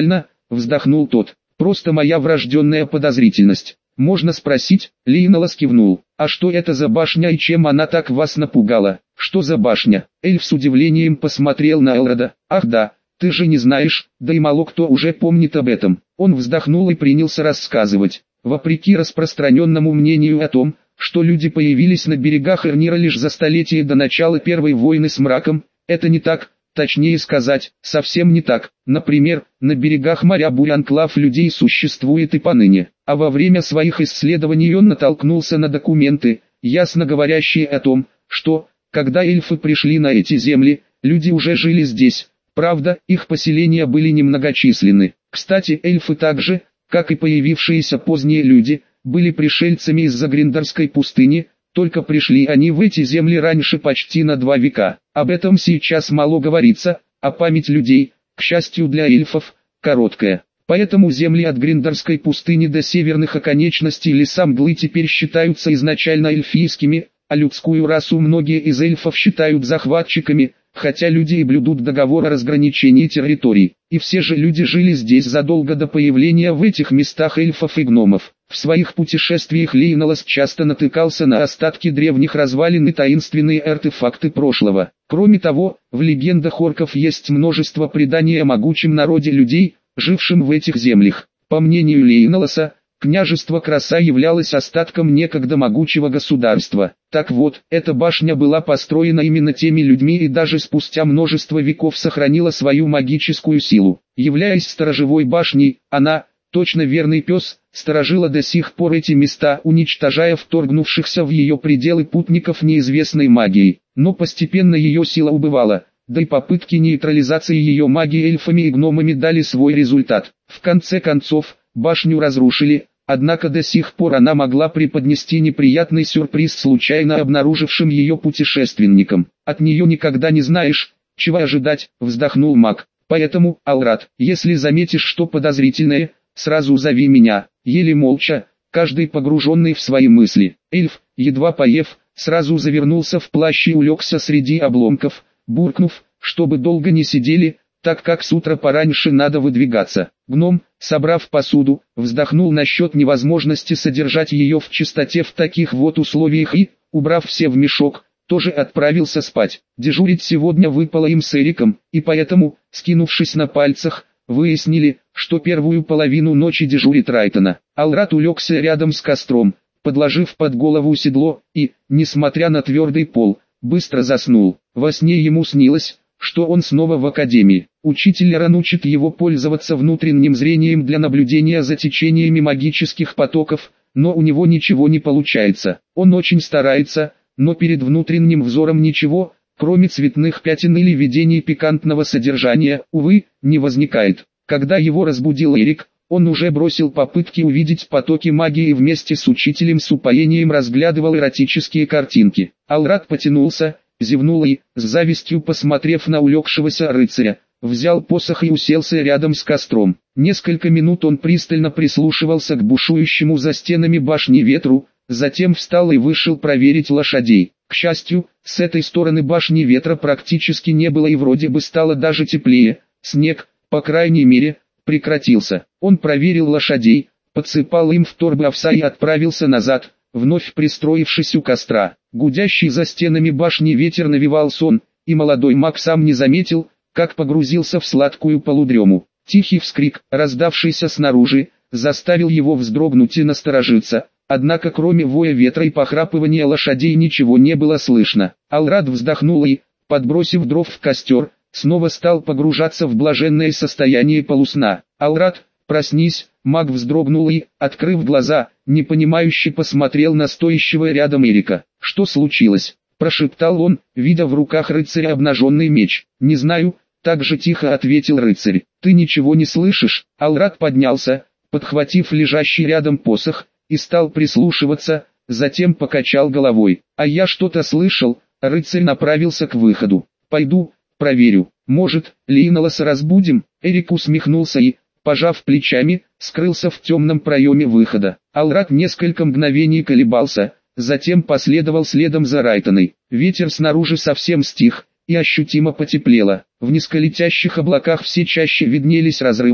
вздохнул тот. Просто моя врожденная подозрительность. Можно спросить? Лейнолас кивнул. А что это за башня и чем она так вас напугала? Что за башня? Эльф с удивлением посмотрел на Элрода. Ах да, ты же не знаешь, да и мало кто уже помнит об этом. Он вздохнул и принялся рассказывать. Вопреки распространенному мнению о том, что люди появились на берегах Эрнира лишь за столетие до начала Первой войны с мраком, это не так, точнее сказать, совсем не так. Например, на берегах моря бурь-анклав людей существует и поныне, а во время своих исследований он натолкнулся на документы, ясно говорящие о том, что, когда эльфы пришли на эти земли, люди уже жили здесь. Правда, их поселения были немногочисленны. Кстати, эльфы также, как и появившиеся поздние люди, были пришельцами из-за Гриндарской пустыни, только пришли они в эти земли раньше почти на 2 века. Об этом сейчас мало говорится, а память людей, к счастью для эльфов, короткая. Поэтому земли от Гриндарской пустыни до северных оконечностей леса мглы теперь считаются изначально эльфийскими, а людскую расу многие из эльфов считают захватчиками, хотя люди и блюдут договор о разграничении территорий. И все же люди жили здесь задолго до появления в этих местах эльфов и гномов. В своих путешествиях Лейнолас часто натыкался на остатки древних развалин и таинственные артефакты прошлого. Кроме того, в легендах орков есть множество преданий о могучем народе людей, жившем в этих землях. По мнению Лейноласа, княжество Краса являлось остатком некогда могучего государства. Так вот, эта башня была построена именно теми людьми и даже спустя множество веков сохранила свою магическую силу. Являясь сторожевой башней, она, точно верный пес, сторожила до сих пор эти места, уничтожая вторгнувшихся в ее пределы путников неизвестной магией. Но постепенно ее сила убывала, да и попытки нейтрализации ее магии эльфами и гномами дали свой результат. В конце концов, башню разрушили, однако до сих пор она могла преподнести неприятный сюрприз случайно обнаружившим ее путешественникам. От нее никогда не знаешь, чего ожидать, вздохнул маг. Поэтому, Алрат, если заметишь что подозрительное, сразу зови меня. Еле молча, каждый погруженный в свои мысли. Эльф, едва поев, сразу завернулся в плащ и улегся среди обломков, буркнув, чтобы долго не сидели, так как с утра пораньше надо выдвигаться. Гном, собрав посуду, вздохнул насчет невозможности содержать ее в чистоте в таких вот условиях и, убрав все в мешок, тоже отправился спать. Дежурить сегодня выпало им с Эриком, и поэтому, скинувшись на пальцах, выяснили, что первую половину ночи дежурит Райтона. Алрат улегся рядом с костром, подложив под голову седло, и, несмотря на твердый пол, быстро заснул. Во сне ему снилось, что он снова в академии. Учитель Ран учит его пользоваться внутренним зрением для наблюдения за течениями магических потоков, но у него ничего не получается. Он очень старается, но перед внутренним взором ничего, кроме цветных пятен или видений пикантного содержания, увы, не возникает. Когда его разбудил Эрик, он уже бросил попытки увидеть потоки магии и вместе с учителем с упоением разглядывал эротические картинки. Алрат потянулся, зевнул и, с завистью посмотрев на улегшегося рыцаря, взял посох и уселся рядом с костром. Несколько минут он пристально прислушивался к бушующему за стенами башни ветру, затем встал и вышел проверить лошадей. К счастью, с этой стороны башни ветра практически не было и вроде бы стало даже теплее. Снег, по крайней мере, прекратился. Он проверил лошадей, подсыпал им в торбы овса и отправился назад, вновь пристроившись у костра. Гудящий за стенами башни ветер навевал сон, и молодой маг сам не заметил, как погрузился в сладкую полудрему. Тихий вскрик, раздавшийся снаружи, заставил его вздрогнуть и насторожиться, однако кроме воя ветра и похрапывания лошадей ничего не было слышно. Алрат вздохнул и, подбросив дров в костер, снова стал погружаться в блаженное состояние полусна. «Алрат, проснись!» Маг вздрогнул и, открыв глаза, непонимающе посмотрел на стоящего рядом Эрика. «Что случилось?» – прошептал он, видя в руках рыцаря обнаженный меч. «Не знаю», – так же тихо ответил рыцарь. «Ты ничего не слышишь?» Алрат поднялся, подхватив лежащий рядом посох, и стал прислушиваться, затем покачал головой. «А я что-то слышал», – рыцарь направился к выходу. «Пойду, проверю. Может, Лейноласа разбудим?» Эрик усмехнулся и, пожав плечами, скрылся в темном проеме выхода. Алрат несколько мгновений колебался, затем последовал следом за Райтоной. Ветер снаружи совсем стих, и ощутимо потеплело. В низколетящих облаках все чаще виднелись разрывы,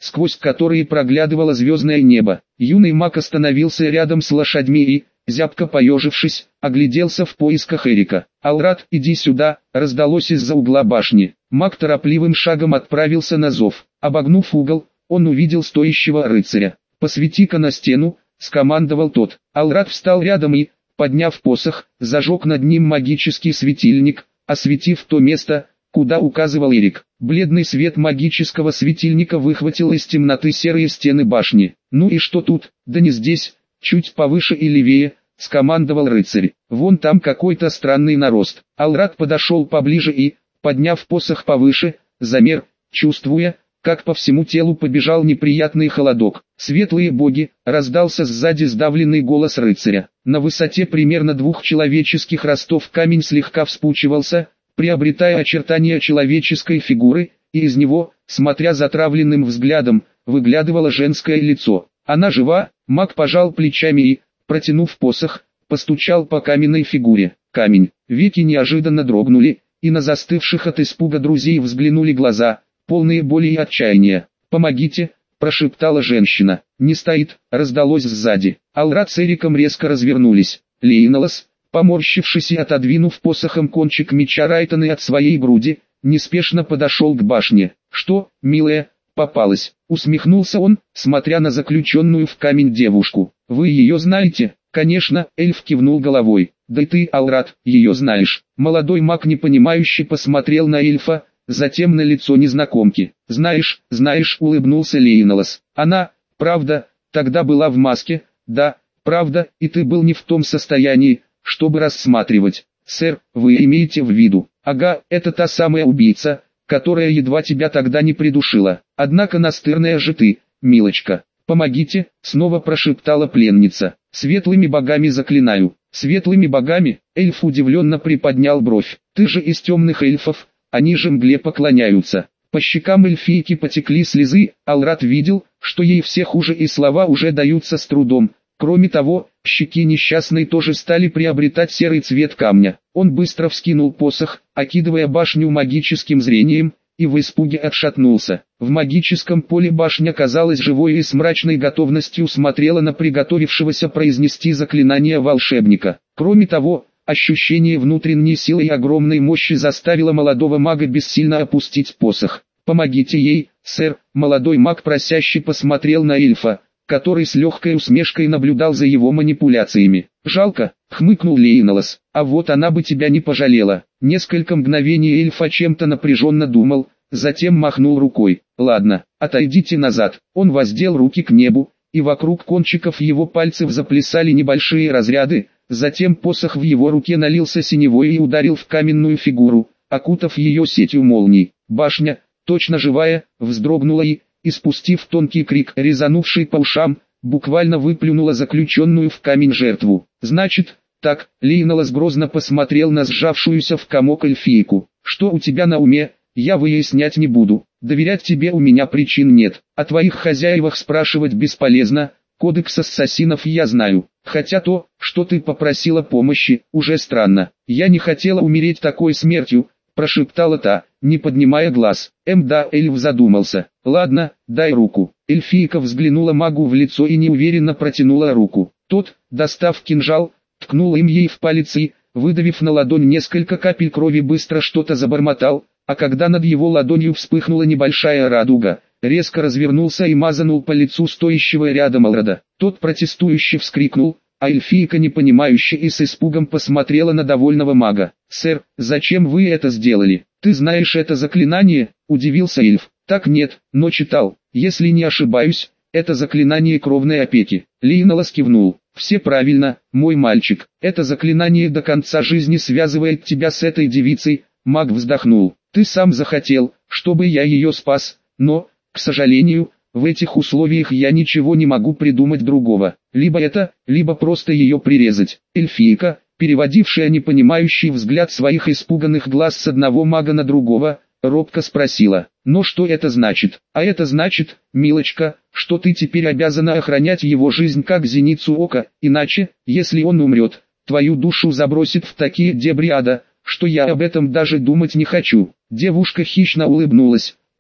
сквозь которые проглядывало звездное небо. Юный маг остановился рядом с лошадьми и, зябко поежившись, огляделся в поисках Эрика. «Алрат, иди сюда!» — раздалось из-за угла башни. Маг торопливым шагом отправился на зов. Обогнув угол, он увидел стоящего рыцаря. «Посвети-ка на стену!» — скомандовал тот. Алрат встал рядом и, подняв посох, зажег над ним магический светильник, осветив то место, куда указывал Эрик. Бледный свет магического светильника выхватил из темноты серые стены башни. «Ну и что тут? Да не здесь, чуть повыше и левее», — скомандовал рыцарь. «Вон там какой-то странный нарост». Алрат подошел поближе и, подняв посох повыше, замер, чувствуя, как по всему телу побежал неприятный холодок. «Светлые боги!» — раздался сзади сдавленный голос рыцаря. На высоте примерно 2 человеческих ростов камень слегка вспучивался, приобретая очертания человеческой фигуры, и из него, смотря затравленным взглядом, выглядывало женское лицо. «Она жива?» — маг пожал плечами и, протянув посох, постучал по каменной фигуре. Камень. Веки неожиданно дрогнули, и на застывших от испуга друзей взглянули глаза, полные боли и отчаяния. «Помогите!» — прошептала женщина. «Не стоит!» — раздалось сзади. Алрат с Эриком резко развернулись. Лейнолос, поморщившись и отодвинув посохом кончик меча Райтона от своей груди, неспешно подошел к башне. «Что, милая, попалась?» — усмехнулся он, смотря на заключенную в камень девушку. «Вы ее знаете?» «Конечно», — эльф кивнул головой. «Да и ты, Алрат, ее знаешь». Молодой маг непонимающе посмотрел на эльфа, затем на лицо незнакомки. «Знаешь, знаешь», — улыбнулся Лейнолос. «Она, правда, тогда была в маске?» «Да, правда, и ты был не в том состоянии, чтобы рассматривать». «Сэр, вы имеете в виду?» «Ага, это та самая убийца, которая едва тебя тогда не придушила. Однако настырная же ты, милочка». «Помогите», — снова прошептала пленница. «Светлыми богами заклинаю». «Светлыми богами?» — эльф удивленно приподнял бровь. «Ты же из темных эльфов, они же мгле поклоняются». По щекам эльфийки потекли слезы, Алрат видел, что ей все хуже и слова уже даются с трудом. Кроме того, щеки несчастной тоже стали приобретать серый цвет камня. Он быстро вскинул посох, окидывая башню магическим зрением, и в испуге отшатнулся. В магическом поле башня казалась живой и с мрачной готовностью смотрела на приготовившегося произнести заклинание волшебника. Кроме того, ощущение внутренней силы и огромной мощи заставило молодого мага бессильно опустить посох. «Помогите ей, сэр!» Молодой маг просяще посмотрел на эльфа, который с легкой усмешкой наблюдал за его манипуляциями. «Жалко», — хмыкнул Лейнолос, — «а вот она бы тебя не пожалела». Несколько мгновений эльф о чем-то напряженно думал, затем махнул рукой. «Ладно, отойдите назад». Он воздел руки к небу, и вокруг кончиков его пальцев заплясали небольшие разряды, затем посох в его руке налился синевой и ударил в каменную фигуру, окутав ее сетью молний. Башня, точно живая, вздрогнула и, испустив тонкий крик, резанувший по ушам, буквально выплюнула заключенную в камень жертву. «Значит, так», — Лейнолос грозно посмотрел на сжавшуюся в комок эльфийку. «Что у тебя на уме? Я выяснять не буду. Доверять тебе у меня причин нет. О твоих хозяевах спрашивать бесполезно, кодекс ассасинов я знаю. Хотя то, что ты попросила помощи, уже странно. Я не хотела умереть такой смертью», — прошептала та, не поднимая глаз. Да, эльф задумался. «Ладно, дай руку». Эльфийка взглянула магу в лицо и неуверенно протянула руку. Тот, достав кинжал, ткнул им ей в палец и, выдавив на ладонь несколько капель крови, быстро что-то забормотал, а когда над его ладонью вспыхнула небольшая радуга, резко развернулся и мазанул по лицу стоящего рядом Алрада. Тот протестующе вскрикнул, а эльфийка непонимающе и с испугом посмотрела на довольного мага. «Сэр, зачем вы это сделали? Ты знаешь это заклинание?» – удивился эльф. «Так нет, но читал. Если не ошибаюсь, это заклинание кровной опеки». Лейнолос кивнул. «Все правильно, мой мальчик. Это заклинание до конца жизни связывает тебя с этой девицей». Маг вздохнул. «Ты сам захотел, чтобы я ее спас, но, к сожалению, в этих условиях я ничего не могу придумать другого. Либо это, либо просто ее прирезать». Эльфийка, переводившая непонимающий взгляд своих испуганных глаз с одного мага на другого, робко спросила: «Но что это значит?» «А это значит, милочка, что ты теперь обязана охранять его жизнь как зеницу ока, иначе, если он умрет, твою душу забросит в такие дебри ада, что я об этом даже думать не хочу». Девушка хищно улыбнулась,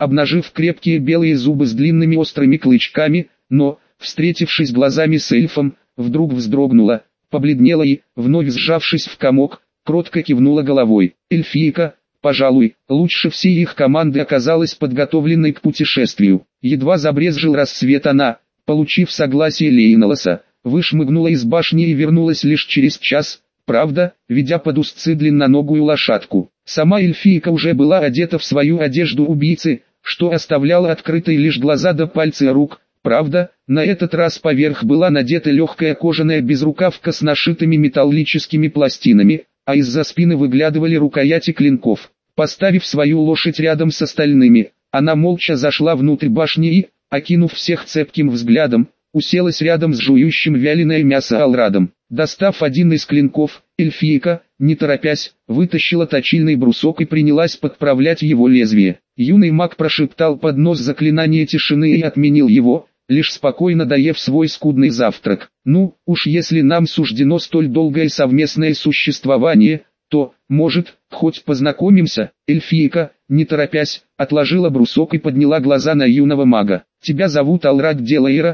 обнажив крепкие белые зубы с длинными острыми клычками, но, встретившись глазами с эльфом, вдруг вздрогнула, побледнела и, вновь сжавшись в комок, кротко кивнула головой. Эльфийка, пожалуй, лучше всей их команды оказалась подготовленной к путешествию. Едва забрезжил рассвет, она, получив согласие Лейнолоса, вышмыгнула из башни и вернулась лишь через час, правда, ведя под узцы длинноногую лошадку. Сама эльфийка уже была одета в свою одежду убийцы, что оставляло открытой лишь глаза до пальцы рук. Правда, на этот раз поверх была надета легкая кожаная безрукавка с нашитыми металлическими пластинами, а из-за спины выглядывали рукояти клинков. Поставив свою лошадь рядом с остальными, она молча зашла внутрь башни и, окинув всех цепким взглядом, уселась рядом с жующим вяленое мясо Алрадом. Достав один из клинков, эльфийка, не торопясь, вытащила точильный брусок и принялась подправлять его лезвие. Юный маг прошептал под нос заклинание тишины и отменил его, лишь спокойно доев свой скудный завтрак. Ну, уж если нам суждено столь долгое совместное существование, то, может, хоть познакомимся? Эльфийка, не торопясь, отложила брусок и подняла глаза на юного мага. Тебя зовут Алрад Делаира,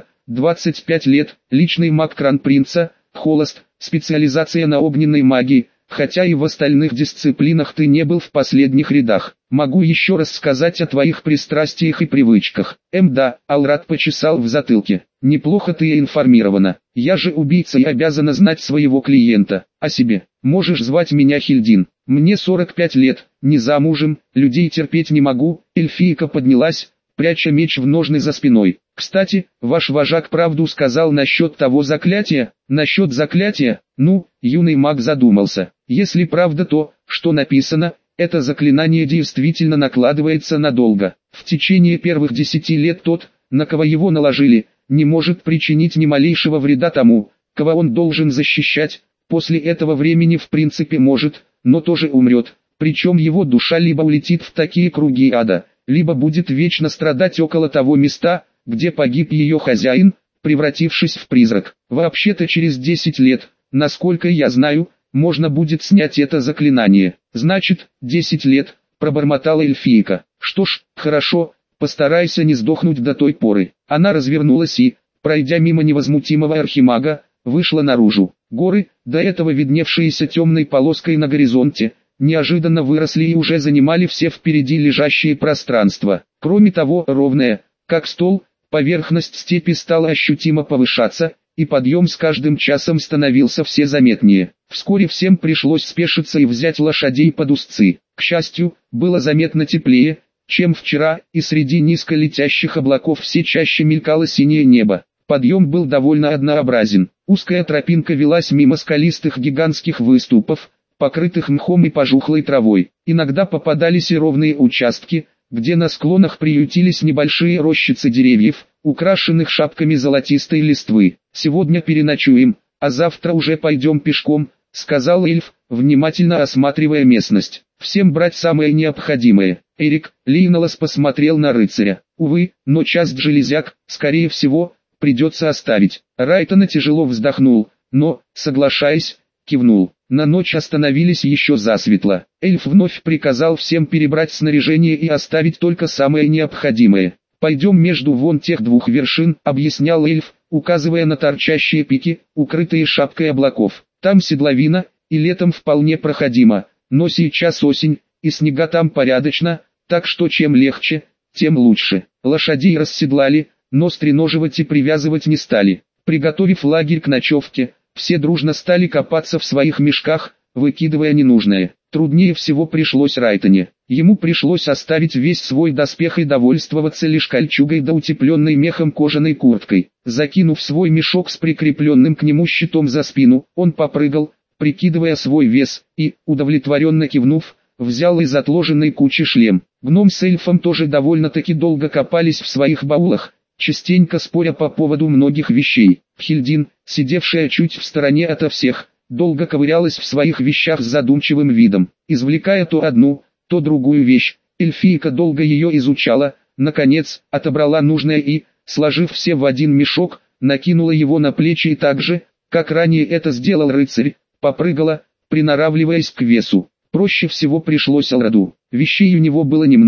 25 лет, личный маг Кронпринца, холост, специализация на огненной магии, хотя и в остальных дисциплинах ты не был в последних рядах. Могу еще раз сказать о твоих пристрастиях и привычках. Да, Алрад почесал в затылке. Неплохо ты информирована. Я же убийца и обязана знать своего клиента. О себе. Можешь звать меня Хильдин. Мне 45 лет, не замужем, людей терпеть не могу. Эльфийка поднялась, пряча меч в ножны за спиной. Кстати, ваш вожак правду сказал насчет того заклятия? Насчет заклятия? Ну, юный маг задумался. Если правда то, что написано, это заклинание действительно накладывается надолго. В течение первых 10 лет тот, на кого его наложили, не может причинить ни малейшего вреда тому, кого он должен защищать. После этого времени в принципе может, но тоже умрет. Причем его душа либо улетит в такие круги ада, либо будет вечно страдать около того места, где погиб ее хозяин, превратившись в призрак. Вообще-то через 10 лет, насколько я знаю, можно будет снять это заклинание. Значит, 10 лет, пробормотала эльфийка. Что ж, хорошо, постарайся не сдохнуть до той поры. Она развернулась и, пройдя мимо невозмутимого архимага, вышла наружу. Горы, до этого видневшиеся темной полоской на горизонте, неожиданно выросли и уже занимали все впереди лежащие пространства. Кроме того, ровная, как стол, поверхность степи стала ощутимо повышаться, и подъем с каждым часом становился все заметнее. Вскоре всем пришлось спешиться и взять лошадей под узцы. К счастью, было заметно теплее, чем вчера, и среди низко летящих облаков все чаще мелькало синее небо. Подъем был довольно однообразен. Узкая тропинка велась мимо скалистых гигантских выступов, покрытых мхом и пожухлой травой. Иногда попадались и ровные участки, где на склонах приютились небольшие рощицы деревьев, украшенных шапками золотистой листвы. «Сегодня переночуем, а завтра уже пойдем пешком», — сказал эльф, внимательно осматривая местность. «Всем брать самое необходимое». Эрик, Лейнолос посмотрел на рыцаря. «Увы, но часть железяк, скорее всего, придется оставить». Райтона тяжело вздохнул, но, соглашаясь, кивнул. На ночь остановились еще засветло. Эльф вновь приказал всем перебрать снаряжение и оставить только самое необходимое. «Пойдем между вон тех двух вершин», — объяснял эльф, указывая на торчащие пики, укрытые шапкой облаков. «Там седловина, и летом вполне проходимо, но сейчас осень, и снега там порядочно, так что чем легче, тем лучше». Лошадей расседлали, но стреноживать и привязывать не стали. Приготовив лагерь к ночевке, все дружно стали копаться в своих мешках, выкидывая ненужное. Труднее всего пришлось Райтоне. Ему пришлось оставить весь свой доспех и довольствоваться лишь кольчугой да утепленной мехом кожаной курткой. Закинув свой мешок с прикрепленным к нему щитом за спину, он попрыгал, прикидывая свой вес, и, удовлетворенно кивнув, взял из отложенной кучи шлем. Гном с эльфом тоже довольно-таки долго копались в своих баулах, частенько споря по поводу многих вещей. Хильдин, сидевшая чуть в стороне ото всех, долго ковырялась в своих вещах с задумчивым видом, извлекая то одну, то другую вещь. Эльфийка долго ее изучала, наконец, отобрала нужное и, сложив все в один мешок, накинула его на плечи и так же, как ранее это сделал рыцарь, попрыгала, приноравливаясь к весу. Проще всего пришлось Алраду. Вещей у него было немного,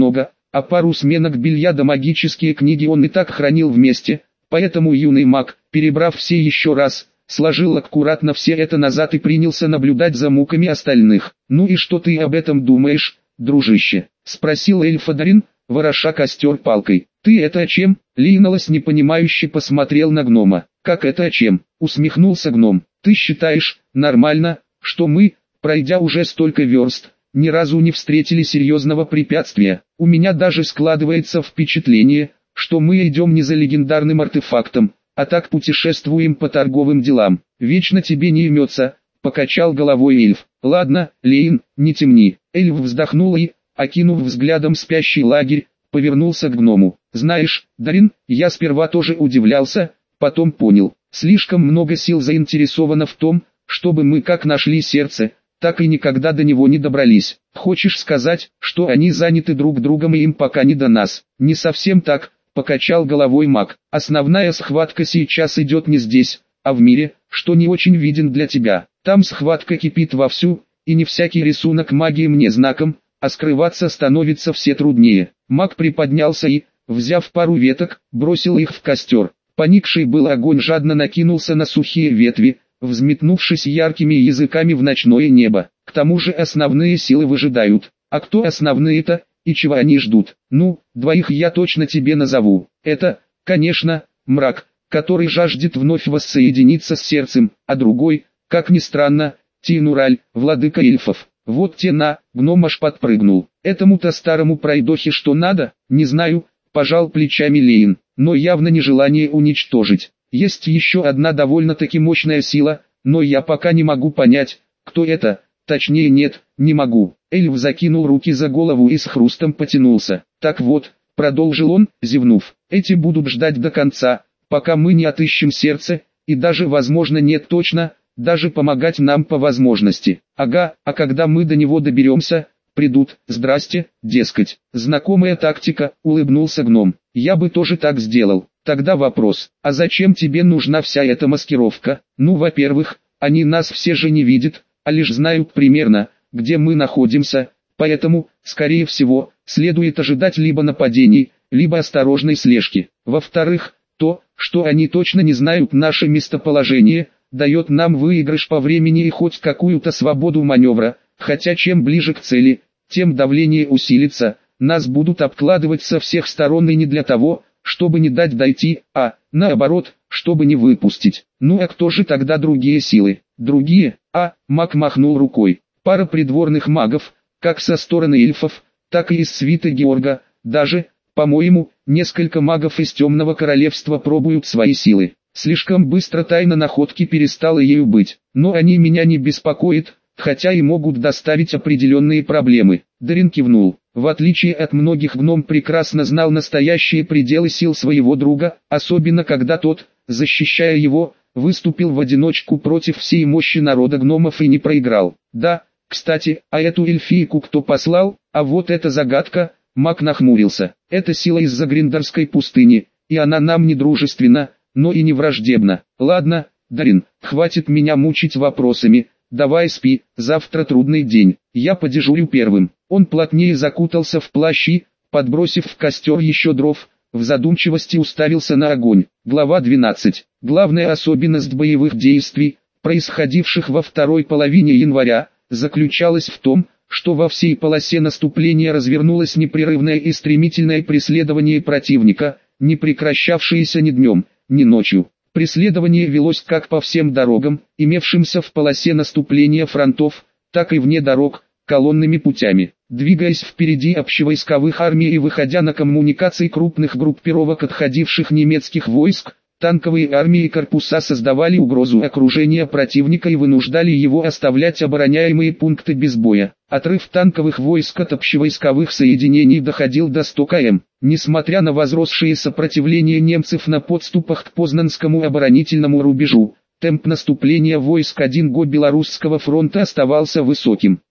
а пару сменок белья да магические книги он и так хранил вместе, поэтому юный маг, перебрав все еще раз, сложил аккуратно все это назад и принялся наблюдать за муками остальных. «Ну и что ты об этом думаешь, дружище?» — спросил эльф Дарин, вороша костер палкой. «Ты это о чем?» — Лейнолос непонимающе посмотрел на гнома. «Как это о чем?» — усмехнулся гном. «Ты считаешь, нормально, что мы, пройдя уже столько верст, ни разу не встретили серьезного препятствия? У меня даже складывается впечатление, что мы идем не за легендарным артефактом, а так путешествуем по торговым делам. Вечно тебе не имется», — покачал головой эльф. «Ладно, Лейн, не темни». Эльф вздохнул и, окинув взглядом спящий лагерь, повернулся к гному. «Знаешь, Дарин, я сперва тоже удивлялся, потом понял. Слишком много сил заинтересовано в том, чтобы мы как нашли сердце, так и никогда до него не добрались. Хочешь сказать, что они заняты друг другом и им пока не до нас?» «Не совсем так», — покачал головой маг. «Основная схватка сейчас идет не здесь, а в мире, что не очень виден для тебя. Там схватка кипит вовсю, и не всякий рисунок магии мне знаком, а скрываться становится все труднее». Маг приподнялся и, взяв пару веток, бросил их в костер. Поникший был огонь жадно накинулся на сухие ветви, взметнувшись яркими языками в ночное небо. К тому же основные силы выжидают. А кто основные-то, и чего они ждут? Ну, двоих я точно тебе назову. Это, конечно, мрак, который жаждет вновь воссоединиться с сердцем, а другой, как ни странно, Тинураль, владыка эльфов. Вот гном аж подпрыгнул. Этому-то старому пройдохе что надо, не знаю, пожал плечами Лейн, но явно не желание уничтожить. Есть еще одна довольно-таки мощная сила, но я пока не могу понять, кто это, точнее нет, не могу. Эльф закинул руки за голову и с хрустом потянулся. Так вот, продолжил он, зевнув, эти будут ждать до конца, пока мы не отыщем сердце, и даже возможно нет точно, даже помогать нам по возможности. Ага, а когда мы до него доберемся, придут, здрасте, дескать. Знакомая тактика, улыбнулся гном. Я бы тоже так сделал. Тогда вопрос, а зачем тебе нужна вся эта маскировка? Ну, во-первых, они нас все же не видят, а лишь знают примерно, где мы находимся, поэтому, скорее всего, следует ожидать либо нападений, либо осторожной слежки. Во-вторых, то, что они точно не знают наше местоположение, дает нам выигрыш по времени и хоть какую-то свободу маневра, хотя чем ближе к цели, тем давление усилится, нас будут обкладывать со всех сторон и не для того, чтобы не дать дойти, а, наоборот, чтобы не выпустить. Ну а кто же тогда другие силы? Другие? Маг махнул рукой. Пара придворных магов, как со стороны эльфов, так и из свиты Георга, даже, по-моему, несколько магов из Темного Королевства пробуют свои силы. Слишком быстро тайна находки перестала ею быть, но они меня не беспокоят, хотя и могут доставить определенные проблемы. Дарин кивнул. В отличие от многих, гном прекрасно знал настоящие пределы сил своего друга, особенно когда тот, защищая его, выступил в одиночку против всей мощи народа гномов и не проиграл. Да, кстати, а эту эльфийку кто послал? А вот эта загадка. Маг нахмурился. Это сила из-за Гриндарской пустыни, и она нам не дружественна, но и не враждебна. Ладно, Дарин, хватит меня мучить вопросами, давай спи, завтра трудный день, я подежурю первым. Он плотнее закутался в плащ и, подбросив в костер еще дров, в задумчивости уставился на огонь. Глава 12. Главная особенность боевых действий, происходивших во второй половине января, заключалась в том, что во всей полосе наступления развернулось непрерывное и стремительное преследование противника, не прекращавшееся ни днем, ни ночью. Преследование велось как по всем дорогам, имевшимся в полосе наступления фронтов, так и вне дорог, колонными путями. Двигаясь впереди общевойсковых армий и выходя на коммуникации крупных группировок отходивших немецких войск, танковые армии и корпуса создавали угрозу окружения противника и вынуждали его оставлять обороняемые пункты без боя. Отрыв танковых войск от общевойсковых соединений доходил до 100 км. Несмотря на возросшее сопротивление немцев на подступах к Познанскому оборонительному рубежу, темп наступления войск 1-го Белорусского фронта оставался высоким.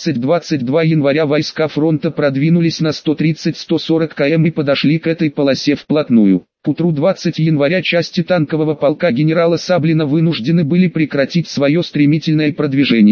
20-22 января войска фронта продвинулись на 130-140 км и подошли к этой полосе вплотную. К утру 20 января части танкового полка генерала Саблина вынуждены были прекратить свое стремительное продвижение,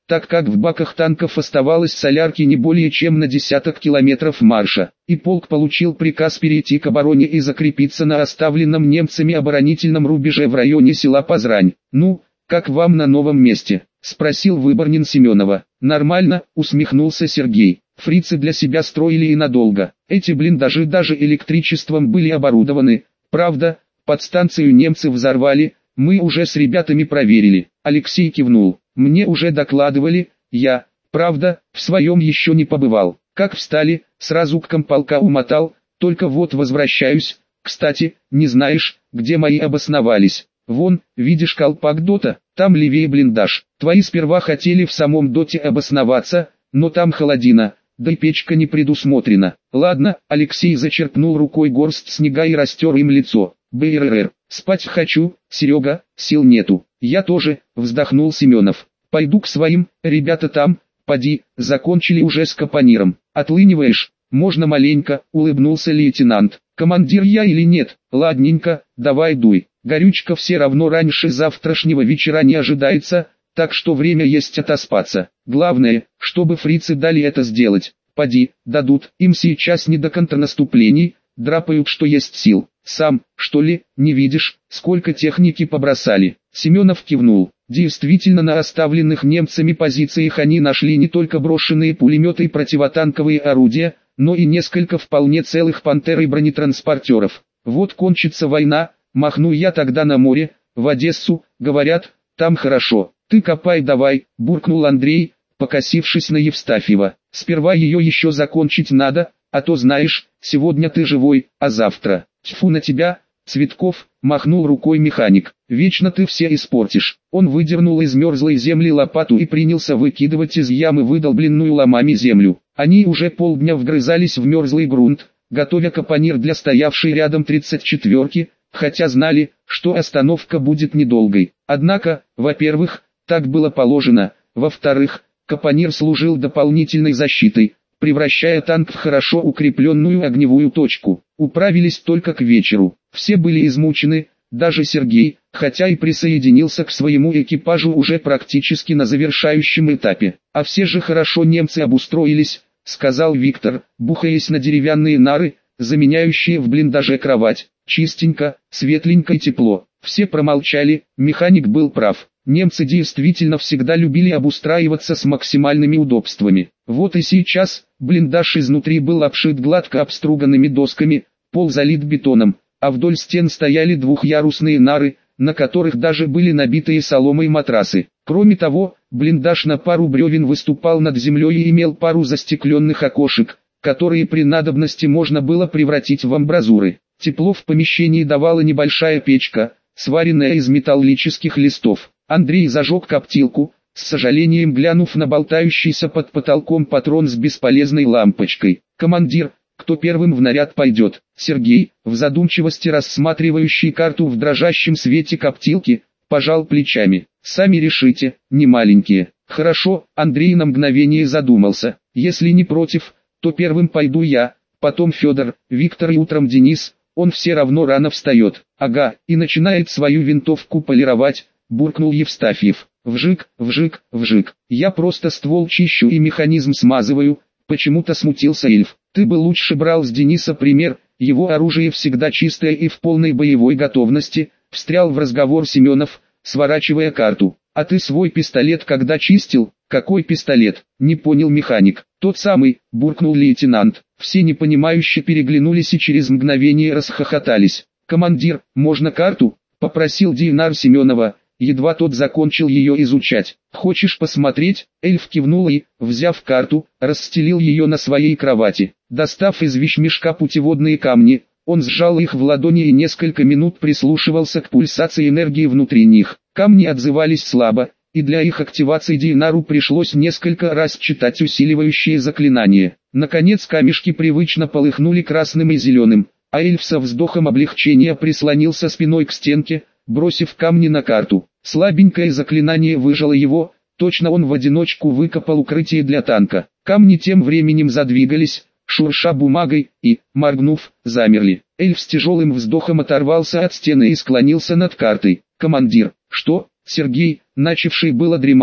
так как в баках танков оставалось солярки не более чем на десяток километров марша, и полк получил приказ перейти к обороне и закрепиться на оставленном немцами оборонительном рубеже в районе села Позрань. «Ну, как вам на новом месте?» – спросил Выборнин Семенова. «Нормально», – усмехнулся Сергей. «Фрицы для себя строили и надолго. Эти блиндажи даже электричеством были оборудованы. Правда, подстанцию немцы взорвали, мы уже с ребятами проверили». Алексей кивнул. «Мне уже докладывали, я, правда, в своем еще не побывал. Как встали, сразу к комполка умотал, только вот возвращаюсь. Кстати, не знаешь, где мои обосновались? Вон, видишь колпак ДОТа, там левее блиндаж. Твои сперва хотели в самом ДОТе обосноваться, но там холодина, да и печка не предусмотрена». «Ладно», Алексей зачерпнул рукой горсть снега и растер им лицо. «БРР, спать хочу, Серега, сил нету». «Я тоже», вздохнул Семенов. «Пойду к своим, ребята там, поди, закончили уже с капониром. Отлыниваешь?» «Можно маленько», улыбнулся лейтенант. «Командир я или нет?» «Ладненько, давай дуй. Горючка все равно раньше завтрашнего вечера не ожидается, так что время есть отоспаться. Главное, чтобы фрицы дали это сделать. Поди, дадут, им сейчас не до контрнаступлений, драпают что есть сил. Сам, что ли, не видишь, сколько техники побросали?» Семенов кивнул. Действительно, на оставленных немцами позициях они нашли не только брошенные пулеметы и противотанковые орудия, но и несколько вполне целых «Пантер» и бронетранспортеров. «Вот кончится война, махну я тогда на море, в Одессу, говорят, там хорошо. Ты копай давай», буркнул Андрей, покосившись на Евстафьева. «Сперва ее еще закончить надо, а то знаешь, сегодня ты живой, а завтра, тьфу на тебя, Цветков», махнул рукой механик. «Вечно ты все испортишь». Он выдернул из мерзлой земли лопату и принялся выкидывать из ямы выдолбленную ломами землю. Они уже полдня вгрызались в мерзлый грунт, готовя капонир для стоявшей рядом 34-ки, хотя знали, что остановка будет недолгой. Однако, во-первых, так было положено, во-вторых, капонир служил дополнительной защитой, превращая танк в хорошо укрепленную огневую точку. Управились только к вечеру. Все были измучены, даже Сергей, хотя и присоединился к своему экипажу уже практически на завершающем этапе. «А все же хорошо немцы обустроились», — сказал Виктор, бухаясь на деревянные нары, заменяющие в блиндаже кровать. «Чистенько, светленько и тепло». Все промолчали, механик был прав. Немцы действительно всегда любили обустраиваться с максимальными удобствами. Вот и сейчас, блиндаж изнутри был обшит гладко обструганными досками, пол залит бетоном, а вдоль стен стояли двухъярусные нары, на которых даже были набитые соломой матрасы. Кроме того, блиндаж на пару бревен выступал над землей и имел пару застекленных окошек, которые при надобности можно было превратить в амбразуры. Тепло в помещении давала небольшая печка, сваренная из металлических листов. Андрей зажег коптилку, с сожалением глянув на болтающийся под потолком патрон с бесполезной лампочкой. «Командир, кто первым в наряд пойдет?» Сергей, в задумчивости рассматривающий карту в дрожащем свете коптилки, пожал плечами. «Сами решите, не маленькие». «Хорошо», Андрей на мгновение задумался. «Если не против, то первым пойду я, потом Федор, Виктор и утром Денис, он все равно рано встает». «Ага, и начинает свою винтовку полировать», буркнул Евстафьев. «Вжик, вжик, вжик. Я просто ствол чищу и механизм смазываю», почему-то смутился эльф. «Ты бы лучше брал с Дениса пример, его оружие всегда чистое и в полной боевой готовности», встрял в разговор Семенов, сворачивая карту. «А ты свой пистолет когда чистил?» «Какой пистолет?» не понял механик. «Тот самый», буркнул лейтенант. Все непонимающе переглянулись и через мгновение расхохотались. «Командир, можно карту?» попросил Динар Семенова. Едва тот закончил ее изучать. «Хочешь посмотреть?» Эльф кивнул и, взяв карту, расстелил ее на своей кровати. Достав из вещмешка путеводные камни, он сжал их в ладони и несколько минут прислушивался к пульсации энергии внутри них. Камни отзывались слабо, и для их активации Динару пришлось несколько раз читать усиливающие заклинания. Наконец камешки привычно полыхнули красным и зеленым, а эльф со вздохом облегчения прислонился спиной к стенке, бросив камни на карту. Слабенькое заклинание выжало его, точно он в одиночку выкопал укрытие для танка. Камни тем временем задвигались, шурша бумагой, и, моргнув, замерли. Эльф с тяжелым вздохом оторвался от стены и склонился над картой. «Командир!» «Что?» Сергей, начавший было дремать,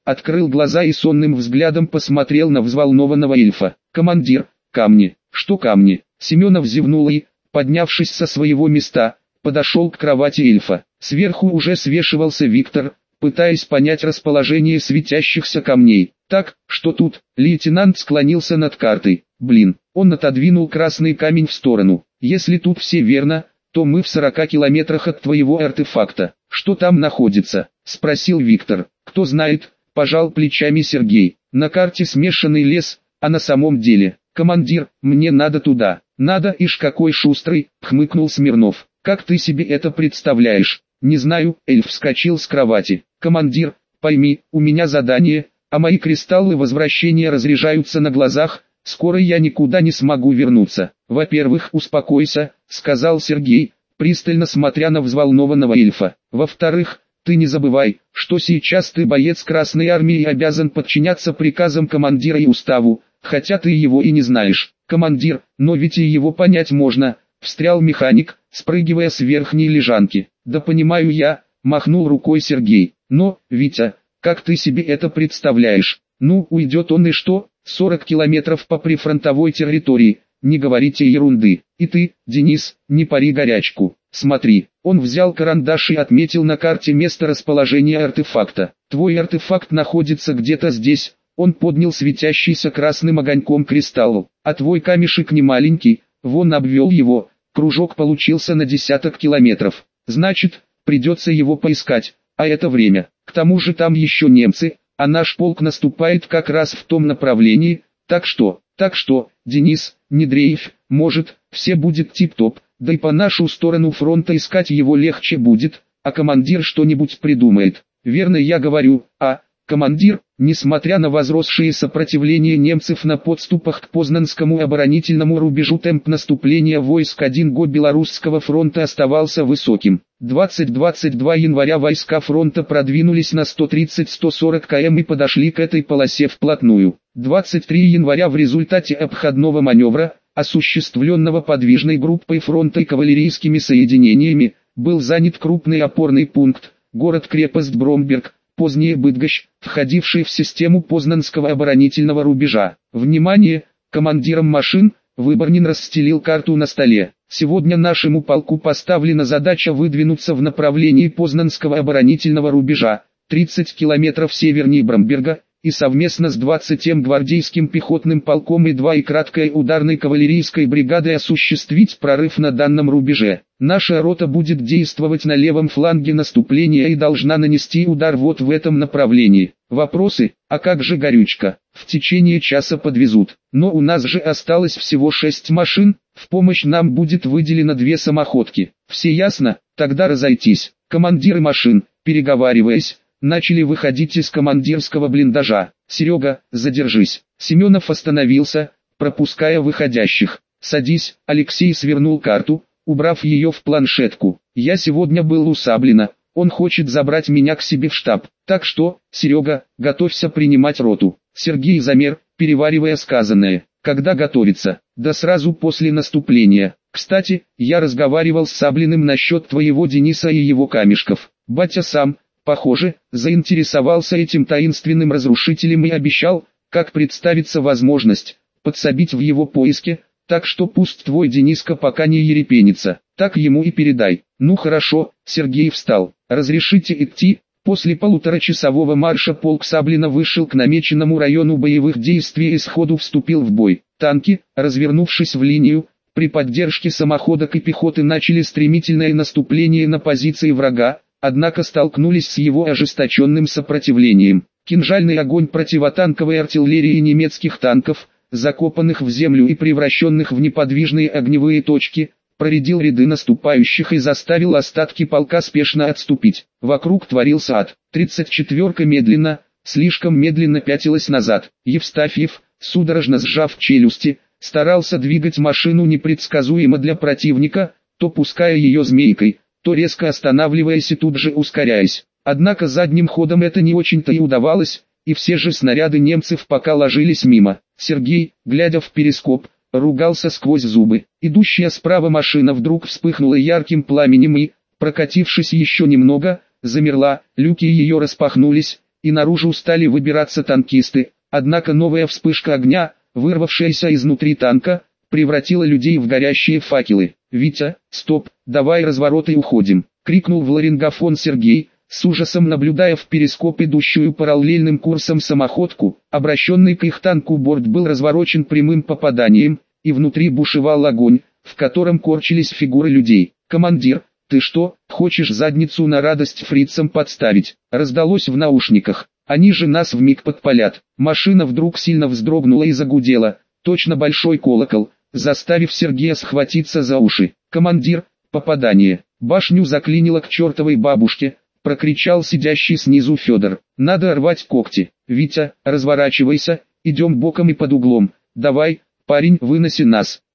открыл глаза и сонным взглядом посмотрел на взволнованного эльфа. «Командир, камни!» «Что камни?» Семенов зевнул и, поднявшись со своего места, подошел к кровати эльфа. Сверху уже свешивался Виктор, пытаясь понять расположение светящихся камней. «Так, что тут?» Лейтенант склонился над картой. «Блин!» Он отодвинул красный камень в сторону. «Если тут все верно, то мы в 40 километрах от твоего артефакта. Что там находится?» — спросил Виктор. «Кто знает?» — пожал плечами Сергей. «На карте смешанный лес, а на самом деле...» «Командир, мне надо туда». «Надо, ишь какой шустрый!» — хмыкнул Смирнов. «Как ты себе это представляешь?» «Не знаю», — эльф вскочил с кровати. «Командир, пойми, у меня задание, а мои кристаллы возвращения разряжаются на глазах, скоро я никуда не смогу вернуться». «Во-первых, успокойся», — сказал Сергей, пристально смотря на взволнованного эльфа. «Во-вторых, ты не забывай, что сейчас ты боец Красной Армии и обязан подчиняться приказам командира и уставу, хотя ты его и не знаешь». «Командир, но ведь и его понять можно», — встрял механик, спрыгивая с верхней лежанки. «Да понимаю я», — махнул рукой Сергей. «Но, Витя, как ты себе это представляешь? Ну, уйдет он и что? 40 километров по прифронтовой территории, не говорите ерунды. И ты, Денис, не пари горячку. Смотри». Он взял карандаш и отметил на карте место расположения артефакта. «Твой артефакт находится где-то здесь». Он поднял светящийся красным огоньком кристалл. «А твой камешек не маленький, вон обвел его, кружок получился на десяток километров. Значит, придется его поискать, а это время. К тому же там еще немцы, а наш полк наступает как раз в том направлении, так что, Денис, не дрейфь, может, все будет тип-топ, да и по нашу сторону фронта искать его легче будет, а командир что-нибудь придумает. Верно я говорю, командир?» Несмотря на возросшее сопротивление немцев на подступах к Познанскому оборонительному рубежу, темп наступления войск 1 Белорусского фронта оставался высоким. 20-22 января войска фронта продвинулись на 130-140 км и подошли к этой полосе вплотную. 23 января в результате обходного маневра, осуществленного подвижной группой фронта и кавалерийскими соединениями, был занят крупный опорный пункт, город-крепость Бромберг, позднее Быдгощ, входивший в систему Познанского оборонительного рубежа. Внимание! Командиром машин, Выборнин расстелил карту на столе. Сегодня нашему полку поставлена задача выдвинуться в направлении Познанского оборонительного рубежа, 30 километров севернее Бромберга, и совместно с 20-м гвардейским пехотным полком и 2-й краткой ударной кавалерийской бригадой осуществить прорыв на данном рубеже. Наша рота будет действовать на левом фланге наступления и должна нанести удар вот в этом направлении. Вопросы? А как же горючка? В течение часа подвезут. Но у нас же осталось всего 6 машин, в помощь нам будет выделено 2 самоходки. Все ясно? Тогда разойтись. Командиры машин, переговариваясь, начали выходить из командирского блиндажа. «Серега, задержись». Семенов остановился, пропуская выходящих. «Садись». Алексей свернул карту, убрав ее в планшетку. «Я сегодня был у Саблина, он хочет забрать меня к себе в штаб. Так что, Серега, готовься принимать роту». Сергей замер, переваривая сказанное. «Когда готовиться?» «Да сразу после наступления. Кстати, я разговаривал с Саблиным насчет твоего Дениса и его камешков. Батя сам, похоже, заинтересовался этим таинственным разрушителем и обещал, как представится возможность, подсобить в его поиске, так что пусть твой Дениска пока не ерепенится, так ему и передай». «Ну хорошо», Сергей встал. «Разрешите идти?» После полуторачасового марша полк Саблина вышел к намеченному району боевых действий и сходу вступил в бой. Танки, развернувшись в линию, при поддержке самоходок и пехоты начали стремительное наступление на позиции врага, однако столкнулись с его ожесточенным сопротивлением. Кинжальный огонь противотанковой артиллерии немецких танков, закопанных в землю и превращенных в неподвижные огневые точки, проредил ряды наступающих и заставил остатки полка спешно отступить. Вокруг творился ад. 34-ка медленно, слишком медленно пятилась назад. Евстафьев, судорожно сжав челюсти, старался двигать машину непредсказуемо для противника, то пуская ее змейкой, то резко останавливаясь и тут же ускоряясь. Однако задним ходом это не очень-то и удавалось, и все же снаряды немцев пока ложились мимо. Сергей, глядя в перископ, ругался сквозь зубы. Идущая справа машина вдруг вспыхнула ярким пламенем и, прокатившись еще немного, замерла, люки ее распахнулись, и наружу стали выбираться танкисты, однако новая вспышка огня, вырвавшаяся изнутри танка, превратила людей в горящие факелы. «Витя, стоп, давай разворот и уходим!» — крикнул в ларингофон Сергей, с ужасом наблюдая в перископ идущую параллельным курсом самоходку. Обращенный к их танку борт был разворочен прямым попаданием, и внутри бушевал огонь, в котором корчились фигуры людей. «Командир, ты что, хочешь задницу на радость фрицам подставить?» Раздалось в наушниках. «Они же нас вмиг подпалят». Машина вдруг сильно вздрогнула и загудела, точно большой колокол, заставив Сергея схватиться за уши. «Командир, попадание! Башню заклинило к чертовой бабушке!» — прокричал сидящий снизу Федор. «Надо рвать когти. Витя, разворачивайся, идем боком и под углом. Давай, парень, выноси нас».